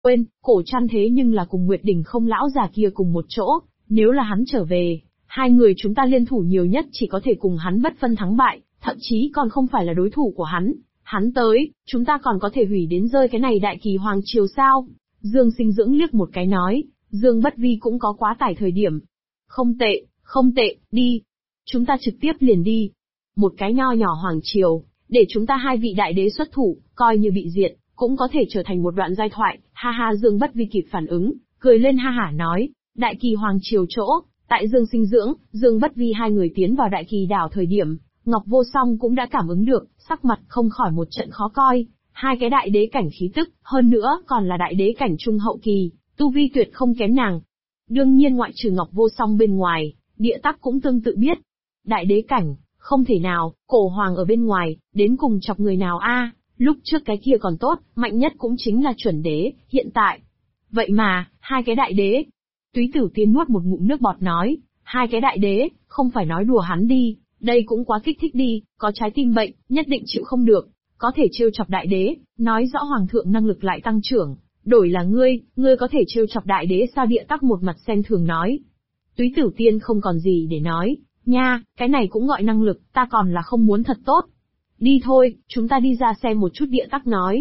Quên, Cổ Trăn thế nhưng là cùng Nguyệt Đỉnh Không lão già kia cùng một chỗ, nếu là hắn trở về, hai người chúng ta liên thủ nhiều nhất chỉ có thể cùng hắn bất phân thắng bại, thậm chí còn không phải là đối thủ của hắn. Hắn tới, chúng ta còn có thể hủy đến rơi cái này đại kỳ hoàng triều sao? Dương Sinh Dưỡng liếc một cái nói, Dương Bất Vi cũng có quá tải thời điểm. Không tệ, đi. Chúng ta trực tiếp liền đi. Một cái nho nhỏ hoàng triều, để chúng ta hai vị đại đế xuất thủ, coi như bị diệt, cũng có thể trở thành một đoạn giai thoại. Ha ha, Dương Bất Vi kịp phản ứng, cười lên ha hả nói, đại kỳ hoàng triều chỗ, tại Dương Sinh Dưỡng, Dương Bất Vi hai người tiến vào đại kỳ đảo thời điểm, Ngọc Vô Song cũng đã cảm ứng được, sắc mặt không khỏi một trận khó coi. Hai cái đại đế cảnh khí tức, hơn nữa còn là đại đế cảnh trung hậu kỳ, tu vi tuyệt không kém nàng. Đương nhiên ngoại trừ Ngọc Vô Song bên ngoài, Địa Tắc cũng tương tự biết. Đại đế cảnh, không thể nào, Cổ Hoàng ở bên ngoài, đến cùng chọc người nào a? Lúc trước cái kia còn tốt, mạnh nhất cũng chính là chuẩn đế, hiện tại. Vậy mà, hai cái đại đế. Túy Tử Tiên nuốt một ngụm nước bọt nói, hai cái đại đế, không phải nói đùa hắn đi, đây cũng quá kích thích đi, có trái tim bệnh, nhất định chịu không được. Có thể trêu chọc đại đế, nói rõ hoàng thượng năng lực lại tăng trưởng, đổi là ngươi có thể trêu chọc đại đế sao? Địa Tắc một mặt xem thường nói. Túy Tử Tiên không còn gì để nói, nha, cái này cũng gọi năng lực, ta còn là không muốn thật tốt. Đi thôi, chúng ta đi ra xem một chút. Địa Tắc nói.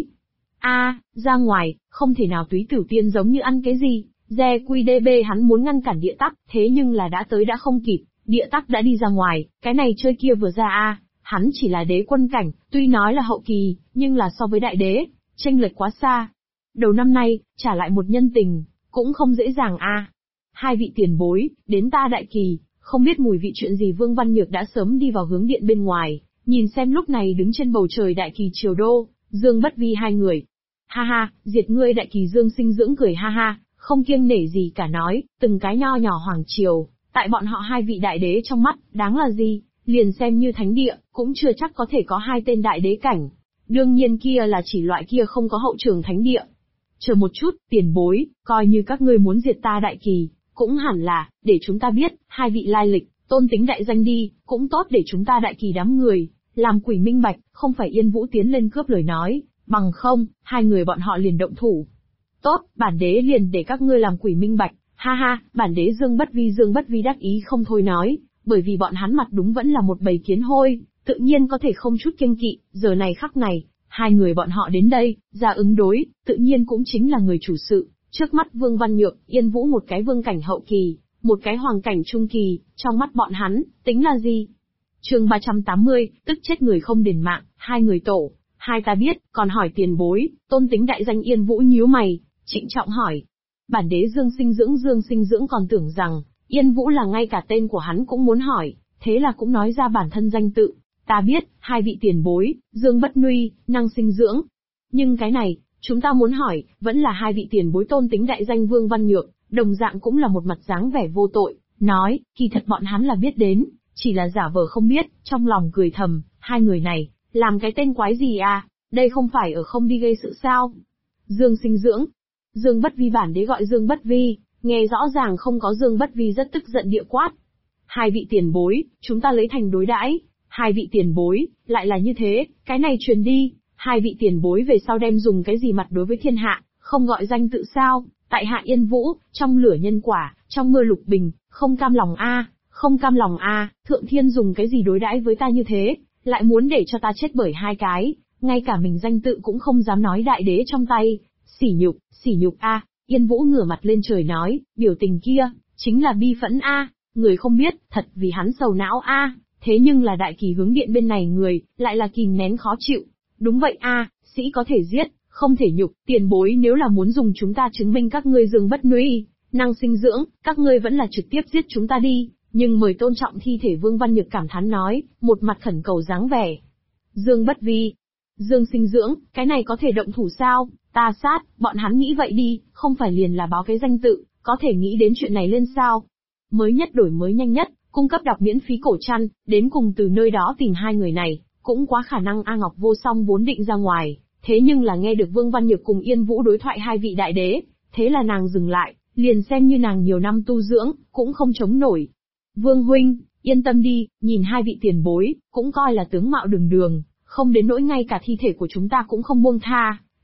Ra ngoài, không thể nào. Túy Tử Tiên giống như ăn cái gì, GQDB hắn muốn ngăn cản Địa Tắc, thế nhưng là đã tới đã không kịp, Địa Tắc đã đi ra ngoài, cái này chơi kia vừa ra hắn chỉ là đế quân cảnh, tuy nói là hậu kỳ, nhưng là so với đại đế, chênh lệch quá xa. Đầu năm nay, trả lại một nhân tình, cũng không dễ dàng Hai vị tiền bối, đến ta đại kỳ, không biết mùi vị chuyện gì. Vương Văn Nhược đã sớm đi vào hướng điện bên ngoài, nhìn xem lúc này đứng trên bầu trời đại kỳ triều đô, Dương Bất Vi hai người. Ha ha, diệt ngươi đại kỳ. Dương Sinh Dưỡng cười ha ha, không kiêng nể gì cả nói, từng cái nho nhỏ hoàng triều, tại bọn họ hai vị đại đế trong mắt, đáng là gì? Liền xem như thánh địa, cũng chưa chắc có thể có hai tên đại đế cảnh. Đương nhiên kia là chỉ loại kia không có hậu trường thánh địa. Chờ một chút, tiền bối, coi như các ngươi muốn diệt ta đại kỳ, cũng hẳn là, để chúng ta biết, hai vị lai lịch, tôn tính đại danh đi, cũng tốt để chúng ta đại kỳ đám người, làm quỷ minh bạch, không phải Yên Vũ tiến lên cướp lời nói, bằng không, hai người bọn họ liền động thủ. Tốt, bản đế liền để các ngươi làm quỷ minh bạch, ha ha, bản đế Dương Bất Vi đắc ý không thôi nói. Bởi vì bọn hắn mặt đúng vẫn là một bầy kiến hôi, tự nhiên có thể không chút kiêng kỵ. Giờ này khắc này, hai người bọn họ đến đây, ra ứng đối, tự nhiên cũng chính là người chủ sự. Trước mắt Vương Văn Nhược, Yên Vũ một cái vương cảnh hậu kỳ, một cái hoàng cảnh trung kỳ, trong mắt bọn hắn, tính là gì? Chương 380, tức chết người không đền mạng, hai người tổ, hai ta biết, còn hỏi tiền bối, tôn tính đại danh. Yên Vũ nhíu mày, trịnh trọng hỏi. Bản đế Dương Sinh Dưỡng còn tưởng rằng Yên Vũ là ngay cả tên của hắn cũng muốn hỏi, thế là cũng nói ra bản thân danh tự. Ta biết, hai vị tiền bối, Dương Bất Nuy, Năng Sinh Dưỡng. Nhưng cái này, chúng ta muốn hỏi, vẫn là hai vị tiền bối tôn tính đại danh. Vương Văn Nhược, đồng dạng cũng là một mặt dáng vẻ vô tội, nói, kỳ thật bọn hắn là biết đến, chỉ là giả vờ không biết, trong lòng cười thầm, hai người này, làm cái tên quái gì đây không phải ở không đi gây sự sao? Dương Sinh Dưỡng, Dương Bất Vi bản đế gọi Dương Bất Vi. Nghe rõ ràng không có. Dương Bất Vi rất tức giận địa quát. Hai vị tiền bối, chúng ta lấy thành đối đãi. Hai vị tiền bối, lại là như thế, cái này truyền đi. Hai vị tiền bối về sau đem dùng cái gì mặt đối với thiên hạ, không gọi danh tự sao? Tại hạ Yên Vũ, trong lửa nhân quả, trong mưa lục bình, không cam lòng không cam lòng thượng thiên dùng cái gì đối đãi với ta như thế, lại muốn để cho ta chết bởi hai cái, ngay cả mình danh tự cũng không dám nói. Đại đế trong tay, sỉ nhục Yên Vũ ngửa mặt lên trời nói, biểu tình kia, chính là bi phẫn người không biết, thật vì hắn sầu não thế nhưng là đại kỳ hướng điện bên này người, lại là kìm nén khó chịu. Đúng vậy sĩ có thể giết, không thể nhục, tiền bối nếu là muốn dùng chúng ta chứng minh các ngươi Dương Bất Nuy, Năng Sinh Dưỡng, các ngươi vẫn là trực tiếp giết chúng ta đi, nhưng mời tôn trọng thi thể. Vương Văn Nhược cảm thán nói, một mặt khẩn cầu dáng vẻ. Dương Bất Vi, Dương Sinh Dưỡng, cái này có thể động thủ sao? Ta sát, bọn hắn nghĩ vậy đi, không phải liền là báo cái danh tự, có thể nghĩ đến chuyện này lên sao? Mới nhất đổi mới nhanh nhất, cung cấp đọc miễn phí Cổ Trăn, đến cùng từ nơi đó tìm hai người này, cũng quá khả năng. Ngọc Vô Song vốn định ra ngoài, thế nhưng là nghe được Vương Văn Nhược cùng Yên Vũ đối thoại hai vị đại đế, thế là nàng dừng lại, liền xem như nàng nhiều năm tu dưỡng, cũng không chống nổi. Vương huynh, yên tâm đi, nhìn hai vị tiền bối, cũng coi là tướng mạo đường đường, không đến nỗi ngay cả thi thể của chúng ta cũng không buông tha.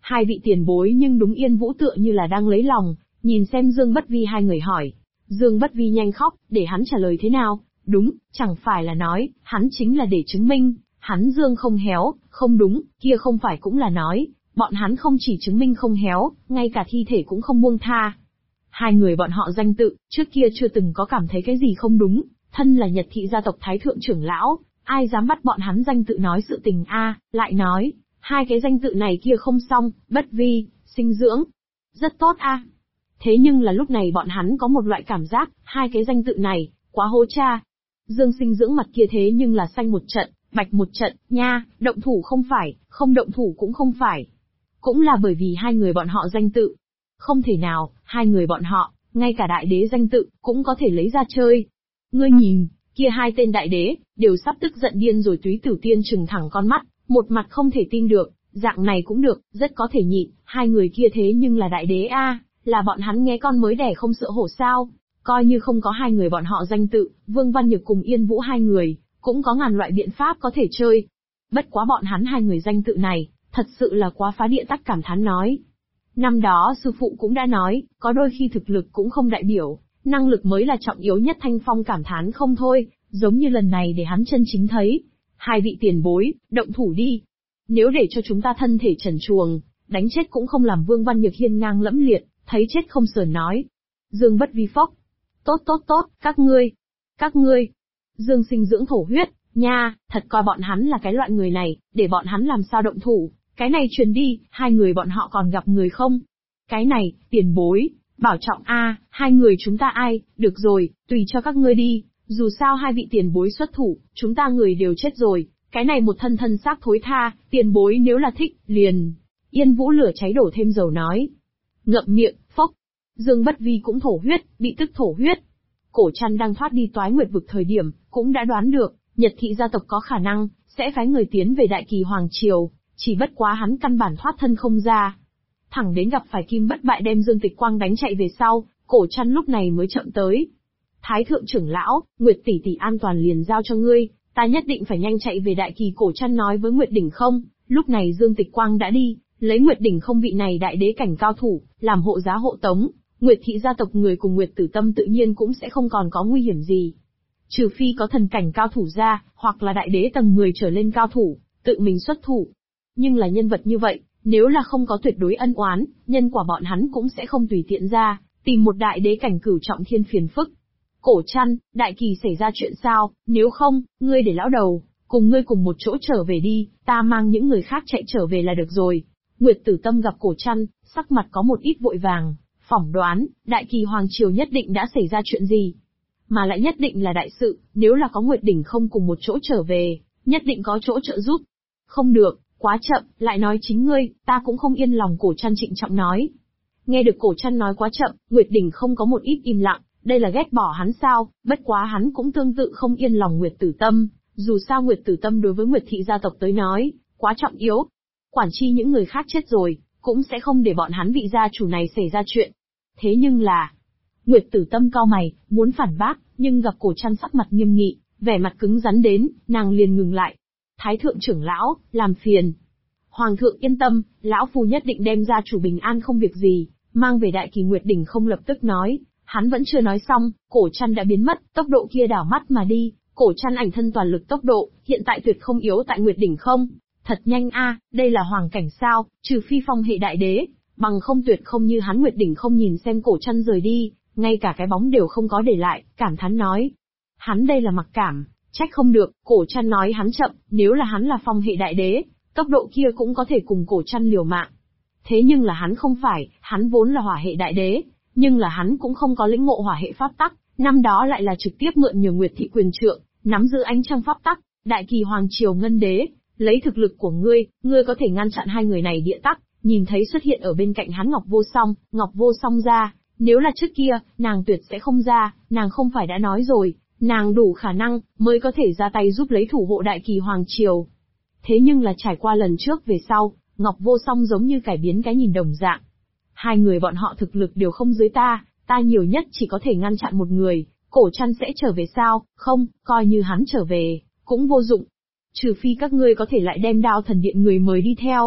Hai vị tiền bối nhưng đúng Yên Vũ tựa như là đang lấy lòng, nhìn xem Dương Bất Vi hai người hỏi. Dương Bất Vi nhanh khóc, để hắn trả lời thế nào? Đúng, chẳng phải là nói, hắn chính là để chứng minh, hắn Dương không héo, không đúng, kia không phải cũng là nói, bọn hắn không chỉ chứng minh không héo, ngay cả thi thể cũng không buông tha. Hai người bọn họ danh tự, trước kia chưa từng có cảm thấy cái gì không đúng, thân là Nhật thị gia tộc Thái thượng trưởng lão, ai dám bắt bọn hắn danh tự nói sự tình lại nói, hai cái danh tự này kia không xong, Bất Vi, sinh dưỡng. Rất tốt Thế nhưng là lúc này bọn hắn có một loại cảm giác, hai cái danh tự này, quá hố cha. Dương sinh dưỡng mặt kia thế nhưng là xanh một trận, bạch một trận, nha, động thủ không phải, không động thủ cũng không phải. Cũng là bởi vì hai người bọn họ danh tự. Không thể nào, hai người bọn họ, ngay cả đại đế danh tự, cũng có thể lấy ra chơi. Ngươi nhìn, kia hai tên đại đế, đều sắp tức giận điên rồi. Túy Tử Tiên trừng thẳng con mắt, một mặt không thể tin được, dạng này cũng được, rất có thể nhịn, hai người kia thế nhưng là đại đế là bọn hắn nghe con mới đẻ không sợ hổ sao. Coi như không có hai người bọn họ danh tự, Vương Văn Nhược cùng Yên Vũ hai người, cũng có ngàn loại biện pháp có thể chơi. Bất quá bọn hắn hai người danh tự này, thật sự là quá phá địa tắc, cảm thán nói. Năm đó sư phụ cũng đã nói, có đôi khi thực lực cũng không đại biểu, năng lực mới là trọng yếu nhất. Thanh Phong cảm thán không thôi, giống như lần này để hắn chân chính thấy. Hai vị tiền bối, động thủ đi. Nếu để cho chúng ta thân thể trần truồng, đánh chết cũng không làm. Vương Văn Nhược hiên ngang lẫm liệt, thấy chết không sờn nói. Dương Bất Vi phốc. Tốt, các ngươi. Dương sinh dưỡng thổ huyết, nha, thật coi bọn hắn là cái loại người này, để bọn hắn làm sao động thủ. Cái này truyền đi, hai người bọn họ còn gặp người không? Cái này, tiền bối, bảo trọng hai người chúng ta ai, được rồi, tùy cho các ngươi đi, dù sao hai vị tiền bối xuất thủ, chúng ta người đều chết rồi, cái này một thân xác thối tha, tiền bối nếu là thích, liền. Yên Vũ lửa cháy đổ thêm dầu nói. Ngậm miệng, phốc. Dương Bất Vi cũng thổ huyết, bị tức thổ huyết. Cổ Trăn đang thoát đi Toái Nguyệt vực thời điểm, cũng đã đoán được, Nhật thị gia tộc có khả năng, sẽ phái người tiến về Đại Kỳ Hoàng Triều. Chỉ bất quá hắn căn bản thoát thân không ra. Thẳng đến gặp phải Kim Bất Bại đem Dương Tịch Quang đánh chạy về sau, Cổ Trăn lúc này mới chậm tới. Thái thượng trưởng lão, Nguyệt tỷ tỷ an toàn liền giao cho ngươi, ta nhất định phải nhanh chạy về Đại Kỳ. Cổ Trăn nói với Nguyệt Đỉnh Không, lúc này Dương Tịch Quang đã đi, lấy Nguyệt Đỉnh Không vị này đại đế cảnh cao thủ, làm hộ giá hộ tống, Nguyệt thị gia tộc người cùng Nguyệt Tử Tâm tự nhiên cũng sẽ không còn có nguy hiểm gì. Trừ phi có thần cảnh cao thủ ra, hoặc là đại đế tầng 10 trở lên cao thủ, tự mình xuất thủ. Nhưng là nhân vật như vậy, nếu là không có tuyệt đối ân oán, nhân quả bọn hắn cũng sẽ không tùy tiện ra, tìm một đại đế cảnh cửu trọng thiên phiền phức. Cổ Trăn, Đại Kỳ xảy ra chuyện sao, nếu không, ngươi để lão đầu, cùng ngươi cùng một chỗ trở về đi, ta mang những người khác chạy trở về là được rồi. Nguyệt Tử Tâm gặp Cổ Trăn, sắc mặt có một ít vội vàng, phỏng đoán, Đại Kỳ Hoàng Triều nhất định đã xảy ra chuyện gì. Mà lại nhất định là đại sự, nếu là có Nguyệt Đỉnh Không cùng một chỗ trở về, nhất định có chỗ trợ giúp. Không được, quá chậm, lại nói chính ngươi, ta cũng không yên lòng. Cổ Trăn trịnh trọng nói. Nghe được Cổ Trăn nói quá chậm, Nguyệt Đỉnh Không có một ít im lặng, đây là ghét bỏ hắn sao? Bất quá hắn cũng tương tự không yên lòng Nguyệt Tử Tâm, dù sao Nguyệt Tử Tâm đối với Nguyệt thị gia tộc tới nói, quá trọng yếu. Quản chi những người khác chết rồi, cũng sẽ không để bọn hắn vị gia chủ này xảy ra chuyện. Thế nhưng là, Nguyệt Tử Tâm cau mày, muốn phản bác, nhưng gặp Cổ Trăn sắc mặt nghiêm nghị, vẻ mặt cứng rắn đến, nàng liền ngừng lại. Thái thượng trưởng lão, làm phiền. Hoàng thượng yên tâm, lão phu nhất định đem gia chủ bình an không việc gì, mang về Đại Kỳ. Nguyệt Đỉnh Không lập tức nói, hắn vẫn chưa nói xong, Cổ Trăn đã biến mất, tốc độ kia đảo mắt mà đi. Cổ Trăn ảnh thân toàn lực tốc độ, hiện tại tuyệt không yếu tại Nguyệt Đỉnh Không. Thật nhanh đây là hoàng cảnh sao, trừ phi phong hệ đại đế, bằng không tuyệt không như hắn. Nguyệt Đỉnh Không nhìn xem Cổ Trăn rời đi, ngay cả cái bóng đều không có để lại, cảm thán nói. Hắn đây là mặc cảm, trách không được. Cổ Trăn nói hắn chậm, nếu là hắn là phong hệ đại đế, tốc độ kia cũng có thể cùng Cổ Trăn liều mạng. Thế nhưng là hắn không phải, hắn vốn là hỏa hệ đại đế, nhưng là hắn cũng không có lĩnh ngộ hỏa hệ pháp tắc, năm đó lại là trực tiếp mượn nhờ Nguyệt thị quyền trượng, nắm giữ ánh trăng pháp tắc. Đại Kỳ Hoàng Triều Ngân Đế, lấy thực lực của ngươi có thể ngăn chặn hai người này địa tắc. Nhìn thấy xuất hiện ở bên cạnh hắn Ngọc Vô Song ra, nếu là trước kia, nàng tuyệt sẽ không ra, nàng không phải đã nói rồi, nàng đủ khả năng, mới có thể ra tay giúp lấy thủ hộ Đại Kỳ Hoàng Triều. Thế nhưng là trải qua lần trước về sau, Ngọc Vô Song giống như cải biến cái nhìn đồng dạng. Hai người bọn họ thực lực đều không dưới ta nhiều nhất chỉ có thể ngăn chặn một người. Cổ Trăn sẽ trở về sao? Không, coi như hắn trở về, cũng vô dụng. Trừ phi các ngươi có thể lại đem Đao Thần Điện người mời đi theo.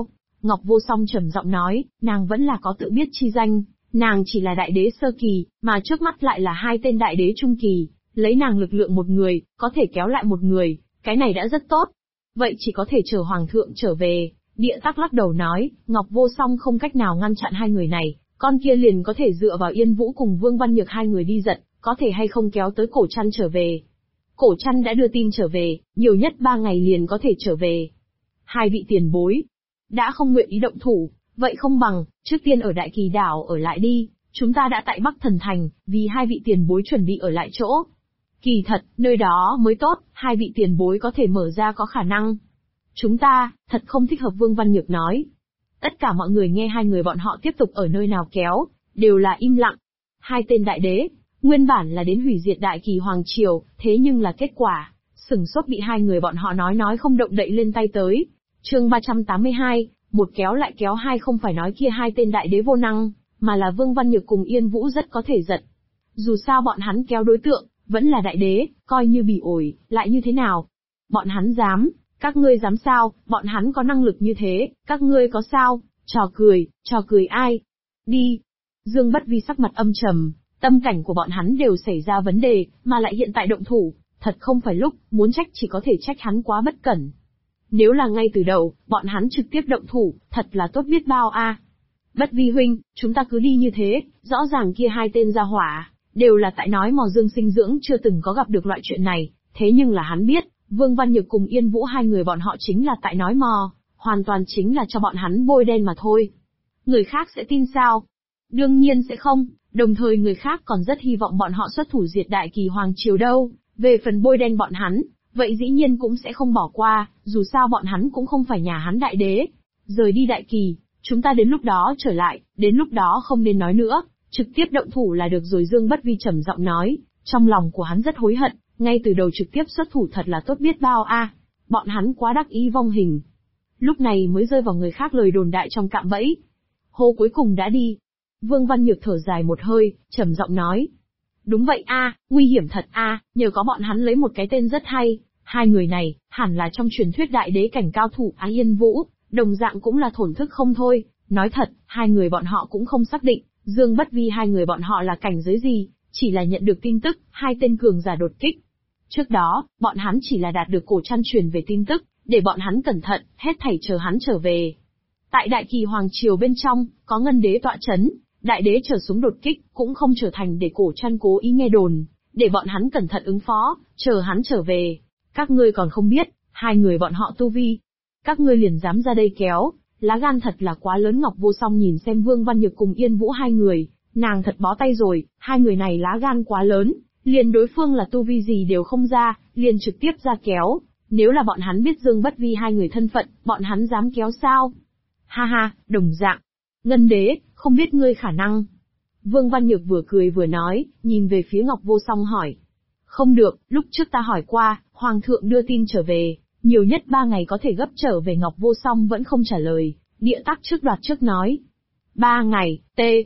Ngọc Vô Song trầm giọng nói, nàng vẫn là có tự biết chi danh, nàng chỉ là đại đế sơ kỳ, mà trước mắt lại là hai tên đại đế trung kỳ, lấy nàng lực lượng một người, có thể kéo lại một người, cái này đã rất tốt. Vậy chỉ có thể chờ Hoàng thượng trở về. Địa Tắc lắc đầu nói, Ngọc Vô Song không cách nào ngăn chặn hai người này, con kia liền có thể dựa vào Yên Vũ cùng Vương Văn Nhược hai người đi giật, có thể hay không kéo tới Cổ Trăn trở về. Cổ Trăn đã đưa tin trở về, nhiều nhất 3 ngày liền có thể trở về. Hai vị tiền bối, đã không nguyện ý động thủ, vậy không bằng, trước tiên ở Đại Kỳ Đảo ở lại đi, chúng ta đã tại Bắc Thần Thành, vì hai vị tiền bối chuẩn bị ở lại chỗ. Kỳ thật, nơi đó mới tốt, hai vị tiền bối có thể mở ra có khả năng. Chúng ta, thật không thích hợp Vương Văn Nhược nói. Tất cả mọi người nghe hai người bọn họ tiếp tục ở nơi nào kéo, đều là im lặng. Hai tên đại đế, nguyên bản là đến hủy diệt Đại Kỳ Hoàng Triều, thế nhưng là kết quả, sừng sốt bị hai người bọn họ nói không động đậy lên tay tới. Chương 382, một kéo lại kéo hai, không phải nói kia hai tên đại đế vô năng, mà là Vương Văn Nhược cùng Yên Vũ rất có thể giật. Dù sao bọn hắn kéo đối tượng, vẫn là đại đế, coi như bị ổi, lại như thế nào? Bọn hắn dám, các ngươi dám sao, bọn hắn có năng lực như thế, các ngươi có sao? Trò cười ai? Đi! Dương Bất Vi sắc mặt âm trầm, tâm cảnh của bọn hắn đều xảy ra vấn đề, mà lại hiện tại động thủ, thật không phải lúc, muốn trách chỉ có thể trách hắn quá bất cẩn. Nếu là ngay từ đầu, bọn hắn trực tiếp động thủ, thật là tốt biết bao a. Bất Vi huynh, chúng ta cứ đi như thế, rõ ràng kia hai tên gia hỏa, đều là tại nói mò Dương Sinh Dưỡng chưa từng có gặp được loại chuyện này, thế nhưng là hắn biết, Vương Văn Nhược cùng Yên Vũ hai người bọn họ chính là tại nói mò, hoàn toàn chính là cho bọn hắn bôi đen mà thôi. Người khác sẽ tin sao? Đương nhiên sẽ không, đồng thời người khác còn rất hy vọng bọn họ xuất thủ diệt Đại Kỳ Hoàng Triều đâu, về phần bôi đen bọn hắn, vậy dĩ nhiên cũng sẽ không bỏ qua, dù sao bọn hắn cũng không phải nhà hắn đại đế. Rời đi Đại Kỳ, chúng ta đến lúc đó trở lại, đến lúc đó không nên nói nữa, trực tiếp động thủ là được rồi. Dương Bất Vi trầm giọng nói, trong lòng của hắn rất hối hận, ngay từ đầu trực tiếp xuất thủ thật là tốt biết bao a. Bọn hắn quá đắc ý vong hình. Lúc này mới rơi vào người khác lời đồn đại trong cạm bẫy. Hô cuối cùng đã đi. Vương Văn Nhược thở dài một hơi, trầm giọng nói. Đúng vậy a, nguy hiểm thật a, nhờ có bọn hắn lấy một cái tên rất hay. Hai người này, hẳn là trong truyền thuyết đại đế cảnh cao thủ Á Yên Vũ, đồng dạng cũng là thổn thức không thôi. Nói thật, hai người bọn họ cũng không xác định, Dương Bất Vi hai người bọn họ là cảnh giới gì, chỉ là nhận được tin tức, hai tên cường giả đột kích. Trước đó, bọn hắn chỉ là đạt được Cổ Trăn truyền về tin tức, để bọn hắn cẩn thận, hết thảy chờ hắn trở về. Tại Đại Kỳ Hoàng Triều bên trong, có Ngân Đế tọa chấn, đại đế trở xuống đột kích, cũng không trở thành để Cổ Trăn cố ý nghe đồn, để bọn hắn cẩn thận ứng phó, chờ hắn trở về. Các ngươi còn không biết, hai người bọn họ tu vi. Các ngươi liền dám ra đây kéo, lá gan thật là quá lớn. Ngọc Vô Song nhìn xem Vương Văn Nhược cùng Yên Vũ hai người, nàng thật bó tay rồi, hai người này lá gan quá lớn, liền đối phương là tu vi gì đều không ra, liền trực tiếp ra kéo. Nếu là bọn hắn biết Dương Bất Vi hai người thân phận, bọn hắn dám kéo sao? Ha ha, đồng dạng. Ngân Đế, không biết ngươi khả năng. Vương Văn Nhược vừa cười vừa nói, nhìn về phía Ngọc Vô Song hỏi. Không được, lúc trước ta hỏi qua, Hoàng thượng đưa tin trở về, nhiều nhất 3 ngày có thể gấp trở về. Ngọc Vô Song vẫn không trả lời, Địa Tắc đoạt trước nói. 3 ngày,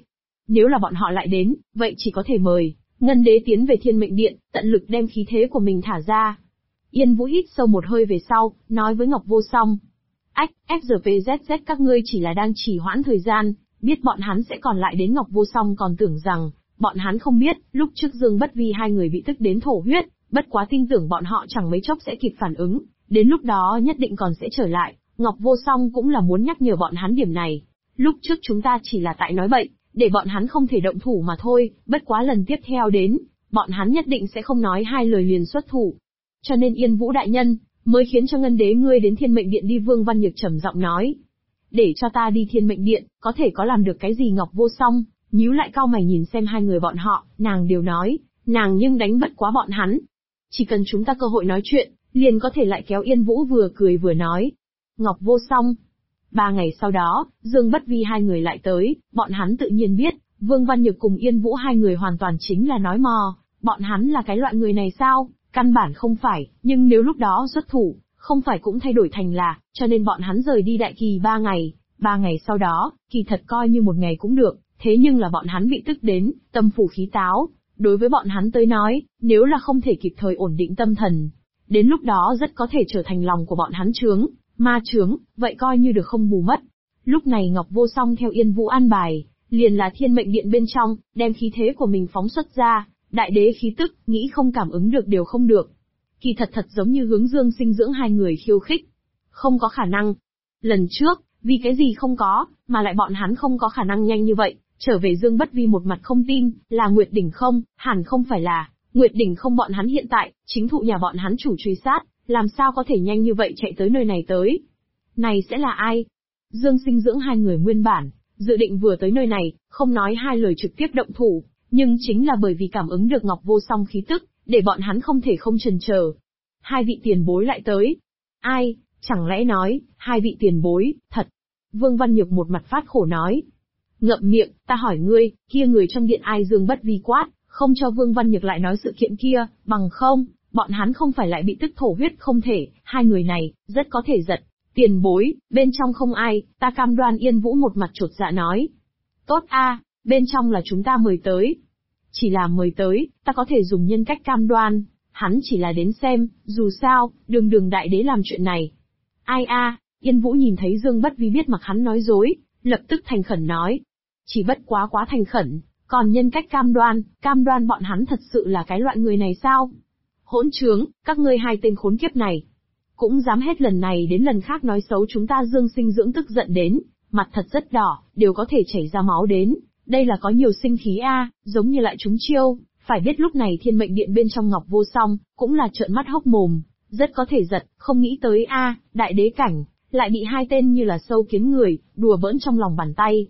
nếu là bọn họ lại đến, vậy chỉ có thể mời Ngân Đế tiến về Thiên Mệnh Điện, tận lực đem khí thế của mình thả ra. Yên Vũ hít sâu một hơi về sau, nói với Ngọc Vô Song. FGPZZ các ngươi chỉ là đang trì hoãn thời gian, biết bọn hắn sẽ còn lại đến. Ngọc Vô Song còn tưởng rằng, bọn hắn không biết, lúc trước Dương Bất Vi hai người bị tức đến thổ huyết, bất quá tin tưởng bọn họ chẳng mấy chốc sẽ kịp phản ứng, đến lúc đó nhất định còn sẽ trở lại. Ngọc Vô Song cũng là muốn nhắc nhở bọn hắn điểm này. Lúc trước chúng ta chỉ là tại nói bậy, để bọn hắn không thể động thủ mà thôi, bất quá lần tiếp theo đến, bọn hắn nhất định sẽ không nói hai lời liền xuất thủ. Cho nên Yên Vũ đại nhân, mới khiến cho Ngân Đế ngươi đến Thiên Mệnh Điện đi. Vương Văn Nhược trầm giọng nói. Để cho ta đi Thiên Mệnh Điện, có thể có làm được cái gì? Ngọc Vô Song nhíu lại cau mày nhìn xem hai người bọn họ, nàng đều nói, nàng nhưng đánh bất quá bọn hắn. Chỉ cần chúng ta cơ hội nói chuyện, liền có thể lại kéo. Yên Vũ vừa cười vừa nói. Ngọc Vô Song. 3 ngày sau đó, Dương Bất Vi hai người lại tới, bọn hắn tự nhiên biết, Vương Văn Nhược cùng Yên Vũ hai người hoàn toàn chính là nói mò, bọn hắn là cái loại người này sao? Căn bản không phải, nhưng nếu lúc đó xuất thủ, không phải cũng thay đổi thành là, cho nên bọn hắn rời đi Đại Kỳ 3 ngày, 3 ngày sau đó, kỳ thật coi như một ngày cũng được, thế nhưng là bọn hắn bị tức đến, tâm phủ khí táo, đối với bọn hắn tới nói, nếu là không thể kịp thời ổn định tâm thần, đến lúc đó rất có thể trở thành lòng của bọn hắn trướng, ma trướng, vậy coi như được không bù mất. Lúc này Ngọc Vô Song theo Yên Vũ an bài, liền là thiên mệnh điện bên trong, đem khí thế của mình phóng xuất ra, đại đế khí tức, nghĩ không cảm ứng được đều không được. Kỳ thật giống như hướng Dương Sinh Dưỡng hai người khiêu khích. Không có khả năng. Lần trước, vì cái gì không có, mà lại bọn hắn không có khả năng nhanh như vậy, trở về Dương Bất Vi một mặt không tin, là Nguyệt Đỉnh không, hẳn không phải là, Nguyệt Đỉnh không bọn hắn hiện tại, chính thụ nhà bọn hắn chủ truy sát, làm sao có thể nhanh như vậy chạy tới nơi này tới. Này sẽ là ai? Dương Sinh Dưỡng hai người nguyên bản, dự định vừa tới nơi này, không nói hai lời trực tiếp động thủ, nhưng chính là bởi vì cảm ứng được Ngọc Vô Song khí tức, để bọn hắn không thể không chần chờ. Hai vị tiền bối lại tới. Ai, chẳng lẽ nói, hai vị tiền bối, thật. Vương Văn Nhược một mặt phát khổ nói. Ngậm miệng, ta hỏi ngươi, kia người trong điện ai? Dương Bất Vi quát, không cho Vương Văn Nhược lại nói sự kiện kia, bằng không, bọn hắn không phải lại bị tức thổ huyết không thể, hai người này, rất có thể giật. Tiền bối, bên trong không ai, ta cam đoan. Yên Vũ một mặt chột dạ nói. Tốt a, bên trong là chúng ta mời tới. Chỉ là mời tới, ta có thể dùng nhân cách cam đoan, hắn chỉ là đến xem, dù sao, đường đại đế làm chuyện này. Ai a? Yên Vũ nhìn thấy Dương Bất Vi biết mặc hắn nói dối, lập tức thành khẩn nói. Chỉ bất quá thành khẩn, còn nhân cách cam đoan bọn hắn thật sự là cái loại người này sao? Hỗn trướng, các ngươi hai tên khốn kiếp này. Cũng dám hết lần này đến lần khác nói xấu chúng ta. Dương Sinh Dưỡng tức giận đến, mặt thật rất đỏ, đều có thể chảy ra máu đến. Đây là có nhiều sinh khí a, giống như lại trúng chiêu. Phải biết lúc này thiên mệnh điện bên trong Ngọc Vô Song, cũng là trợn mắt hốc mồm, rất có thể giật, không nghĩ tới a, đại đế cảnh, lại bị hai tên như là sâu kiến người, đùa bỡn trong lòng bàn tay.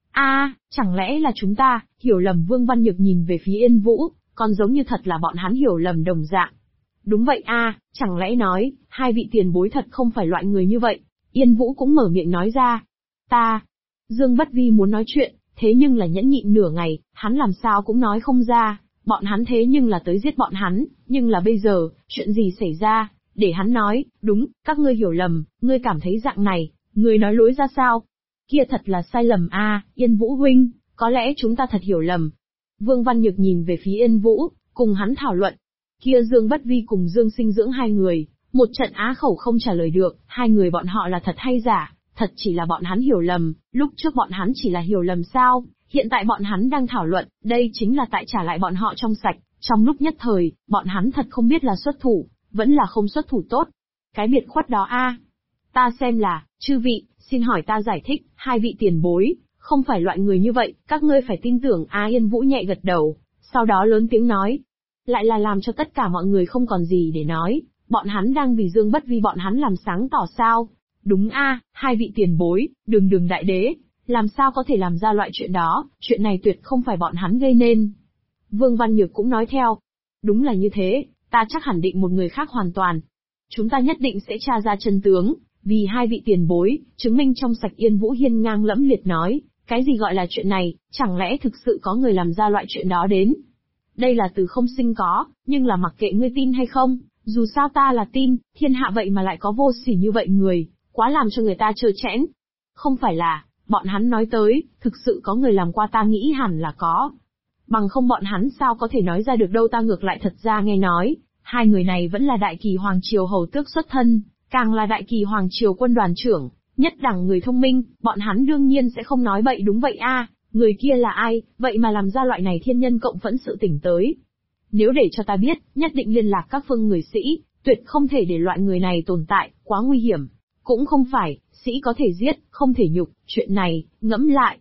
A, chẳng lẽ là chúng ta, hiểu lầm? Vương Văn Nhược nhìn về phía Yên Vũ, còn giống như thật là bọn hắn hiểu lầm đồng dạng. Đúng vậy a, chẳng lẽ nói, hai vị tiền bối thật không phải loại người như vậy? Yên Vũ cũng mở miệng nói ra. Ta, Dương Bất Vi muốn nói chuyện, thế nhưng là nhẫn nhịn nửa ngày, hắn làm sao cũng nói không ra, bọn hắn thế nhưng là tới giết bọn hắn, nhưng là bây giờ, chuyện gì xảy ra, để hắn nói, đúng, các ngươi hiểu lầm, ngươi cảm thấy dạng này, ngươi nói lối ra sao? Kia thật là sai lầm a, Yên Vũ huynh, có lẽ chúng ta thật hiểu lầm. Vương Văn Nhược nhìn về phía Yên Vũ, cùng hắn thảo luận. Kia Dương Bất Vi cùng Dương Sinh Dưỡng hai người, một trận á khẩu không trả lời được, hai người bọn họ là thật hay giả, thật chỉ là bọn hắn hiểu lầm, lúc trước bọn hắn chỉ là hiểu lầm sao, hiện tại bọn hắn đang thảo luận, đây chính là tại trả lại bọn họ trong sạch, trong lúc nhất thời, bọn hắn thật không biết là xuất thủ, vẫn là không xuất thủ tốt. Cái biệt khuất đó a, ta xem là, chư vị, xin hỏi ta giải thích, hai vị tiền bối, không phải loại người như vậy, các ngươi phải tin tưởng a. Yên Vũ nhẹ gật đầu, sau đó lớn tiếng nói. Lại là làm cho tất cả mọi người không còn gì để nói, bọn hắn đang vì Dương Bất Vi bọn hắn làm sáng tỏ sao? Đúng a, hai vị tiền bối, đường đại đế, làm sao có thể làm ra loại chuyện đó, chuyện này tuyệt không phải bọn hắn gây nên. Vương Văn Nhược cũng nói theo. Đúng là như thế, ta chắc hẳn định một người khác hoàn toàn. Chúng ta nhất định sẽ tra ra chân tướng, vì hai vị tiền bối, chứng minh trong sạch. Yên Vũ hiên ngang lẫm liệt nói, cái gì gọi là chuyện này, chẳng lẽ thực sự có người làm ra loại chuyện đó đến? Đây là từ không sinh có, nhưng là mặc kệ ngươi tin hay không, dù sao ta là tin, thiên hạ vậy mà lại có vô sỉ như vậy người, quá làm cho người ta trơ trẽn. Không phải là, bọn hắn nói tới, thực sự có người làm qua, ta nghĩ hẳn là có. Bằng không bọn hắn sao có thể nói ra được đâu. Ta ngược lại thật ra nghe nói, hai người này vẫn là Đại Kỳ Hoàng Triều hầu tước xuất thân, càng là Đại Kỳ Hoàng Triều quân đoàn trưởng, nhất đẳng người thông minh, bọn hắn đương nhiên sẽ không nói bậy. Đúng vậy a, người kia là ai, vậy mà làm ra loại này thiên nhân cộng phẫn sự tỉnh tới. Nếu để cho ta biết, nhất định liên lạc các phương người sĩ, tuyệt không thể để loại người này tồn tại, quá nguy hiểm. Cũng không phải, sĩ có thể giết, không thể nhục, chuyện này, ngẫm lại,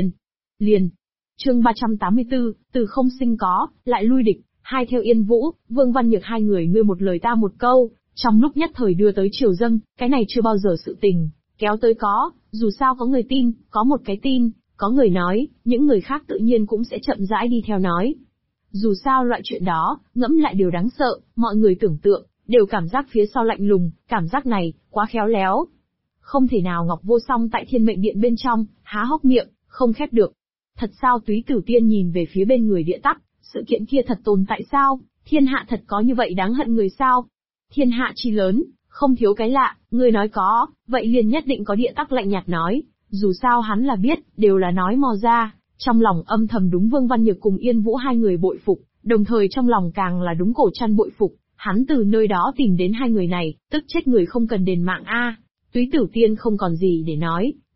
liền. Chương 384, từ không sinh có, lại lui địch, hai theo Yên Vũ, Vương Văn Nhược hai người ngươi một lời ta một câu, trong lúc nhất thời đưa tới triều dâng, cái này chưa bao giờ sự tình, kéo tới có, dù sao có người tin, có một cái tin, có người nói, những người khác tự nhiên cũng sẽ chậm rãi đi theo nói. Dù sao loại chuyện đó, ngẫm lại điều đáng sợ, mọi người tưởng tượng, đều cảm giác phía sau lạnh lùng, cảm giác này, quá khéo léo. Không thể nào. Ngọc Vô Song tại thiên mệnh điện bên trong, há hốc miệng, không khép được. Thật sao? Túy Tử Tiên nhìn về phía bên người Địa Tắc, sự kiện kia thật tồn tại sao? Thiên hạ thật có như vậy đáng hận người sao? Thiên hạ chi lớn, không thiếu cái lạ, ngươi nói có, vậy liền nhất định có. Địa Tắc lạnh nhạt nói, dù sao hắn là biết, đều là nói mò ra, trong lòng âm thầm đúng Vương Văn Nhược cùng Yên Vũ hai người bội phục, đồng thời trong lòng càng là đúng Cổ Trăn bội phục, hắn từ nơi đó tìm đến hai người này, tức chết người không cần đền mạng a. Túy Tử Tiên không còn gì để nói,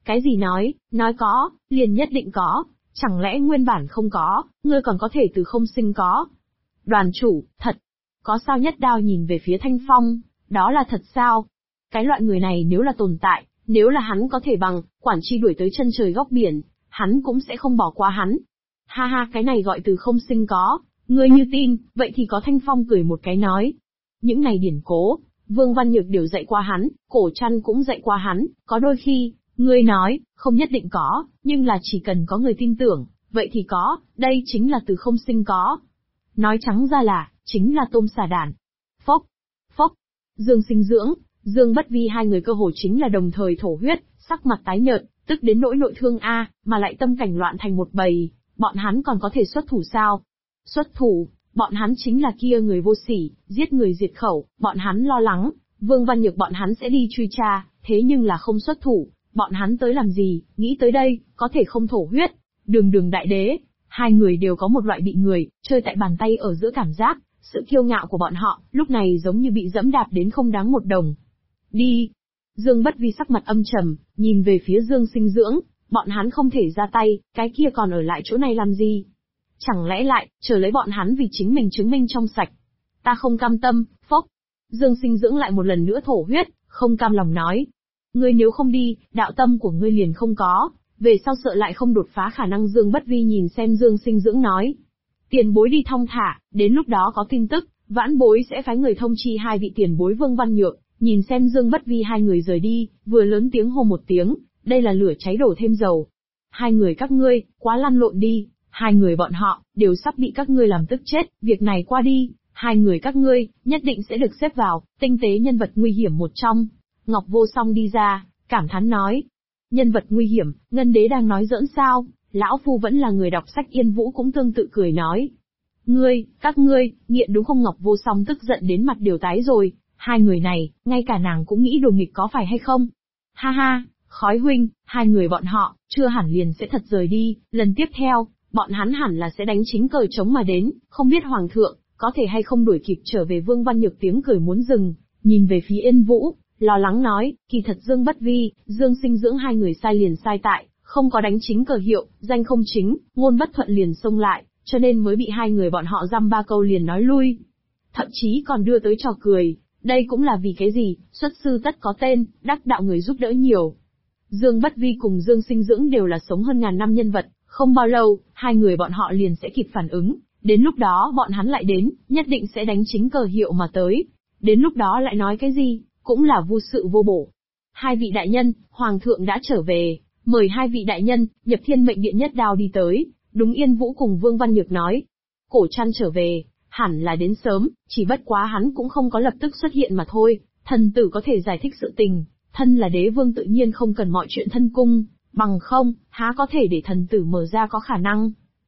Cái gì nói có, liền nhất định có, chẳng lẽ nguyên bản không có, ngươi còn có thể từ không sinh có. Đoàn chủ, thật. Có sao Nhất Đao nhìn về phía Thanh Phong, đó là thật sao? Cái loại người này nếu là tồn tại, nếu là hắn có thể bằng, quản chi đuổi tới chân trời góc biển, hắn cũng sẽ không bỏ qua hắn. Ha ha, cái này gọi từ không sinh có, ngươi như tin, vậy thì có. Thanh Phong cười một cái nói. Những này điển cố, Vương Văn Nhược đều dạy qua hắn, Cổ Trăn cũng dạy qua hắn, có đôi khi, ngươi nói, không nhất định có, nhưng là chỉ cần có người tin tưởng, vậy thì có, đây chính là từ không sinh có. Nói trắng ra là, chính là tôm xà đản. Phốc, phốc, Dương Sinh Dưỡng, Dương Bất Vi hai người cơ hồ chính là đồng thời thổ huyết, sắc mặt tái nhợt, tức đến nỗi nội thương mà lại tâm cảnh loạn thành một bầy, bọn hắn còn có thể xuất thủ sao? Xuất thủ, bọn hắn chính là kia người vô sỉ, giết người diệt khẩu, bọn hắn lo lắng, Vương Văn Nhược bọn hắn sẽ đi truy tra, thế nhưng là không xuất thủ, bọn hắn tới làm gì, nghĩ tới đây, có thể không thổ huyết. Đường đại đế, hai người đều có một loại bị người, chơi tại bàn tay ở giữa cảm giác, sự kiêu ngạo của bọn họ, lúc này giống như bị dẫm đạp đến không đáng một đồng. Đi! Dương Bất Vi sắc mặt âm trầm, nhìn về phía Dương Sinh Dưỡng, bọn hắn không thể ra tay, cái kia còn ở lại chỗ này làm gì? Chẳng lẽ lại, chờ lấy bọn hắn vì chính mình chứng minh trong sạch? Ta không cam tâm, phốc! Dương Sinh Dưỡng lại một lần nữa thổ huyết, không cam lòng nói. Ngươi nếu không đi, đạo tâm của ngươi liền không có, về sau sợ lại không đột phá khả năng. Dương Bất Vi nhìn xem Dương Sinh Dưỡng nói. Tiền bối đi thong thả, đến lúc đó có tin tức, vãn bối sẽ phái người thông chi hai vị tiền bối. Vương Văn Nhược, nhìn xem Dương Bất Vi hai người rời đi, vừa lớn tiếng hô một tiếng, đây là lửa cháy đổ thêm dầu. Hai người các ngươi, quá lăn lộn đi, hai người bọn họ, đều sắp bị các ngươi làm tức chết, việc này qua đi, hai người các ngươi, nhất định sẽ được xếp vào, tinh tế nhân vật nguy hiểm một trong. Ngọc Vô Song đi ra, cảm thán nói. Nhân vật nguy hiểm, Ngân Đế đang nói giỡn sao? Lão Phu vẫn là người đọc sách. Yên Vũ cũng tương tự cười nói. Các ngươi, nghiện đúng không? Ngọc Vô Song tức giận đến mặt đều tái rồi, hai người này, ngay cả nàng cũng nghĩ đồ nghịch có phải hay không? Ha ha, Khói huynh, hai người bọn họ, chưa hẳn liền sẽ thật rời đi, lần tiếp theo, bọn hắn hẳn là sẽ đánh chính cờ trống mà đến, không biết Hoàng thượng, có thể hay không đuổi kịp trở về. Vương Văn Nhược tiếng cười muốn dừng, nhìn về phía Yên Vũ, lo lắng nói, kỳ thật Dương Bất Vi, Dương Sinh Dưỡng hai người sai liền sai tại, không có đánh chính cờ hiệu, danh không chính, ngôn bất thuận liền xông lại, cho nên mới bị hai người bọn họ dăm ba câu liền nói lui. Thậm chí còn đưa tới trò cười, đây cũng là vì cái gì, xuất sư tất có tên, đắc đạo người giúp đỡ nhiều. Dương Bất Vi cùng Dương Sinh Dưỡng đều là sống hơn ngàn năm nhân vật, không bao lâu, hai người bọn họ liền sẽ kịp phản ứng, đến lúc đó bọn hắn lại đến, nhất định sẽ đánh chính cờ hiệu mà tới. Đến lúc đó lại nói cái gì, cũng là vô sự vô bổ. Hai vị đại nhân, Hoàng thượng đã trở về, mời hai vị đại nhân, nhập Thiên Mệnh Điện. Nhất Đao đi tới, đúng Yên Vũ cùng Vương Văn Nhược nói. Cổ Trăn trở về, hẳn là đến sớm, chỉ bất quá hắn cũng không có lập tức xuất hiện mà thôi, thần tử có thể giải thích sự tình, thân là đế vương tự nhiên không cần mọi chuyện thân cung, bằng không, há có thể để thần tử mở ra có khả năng.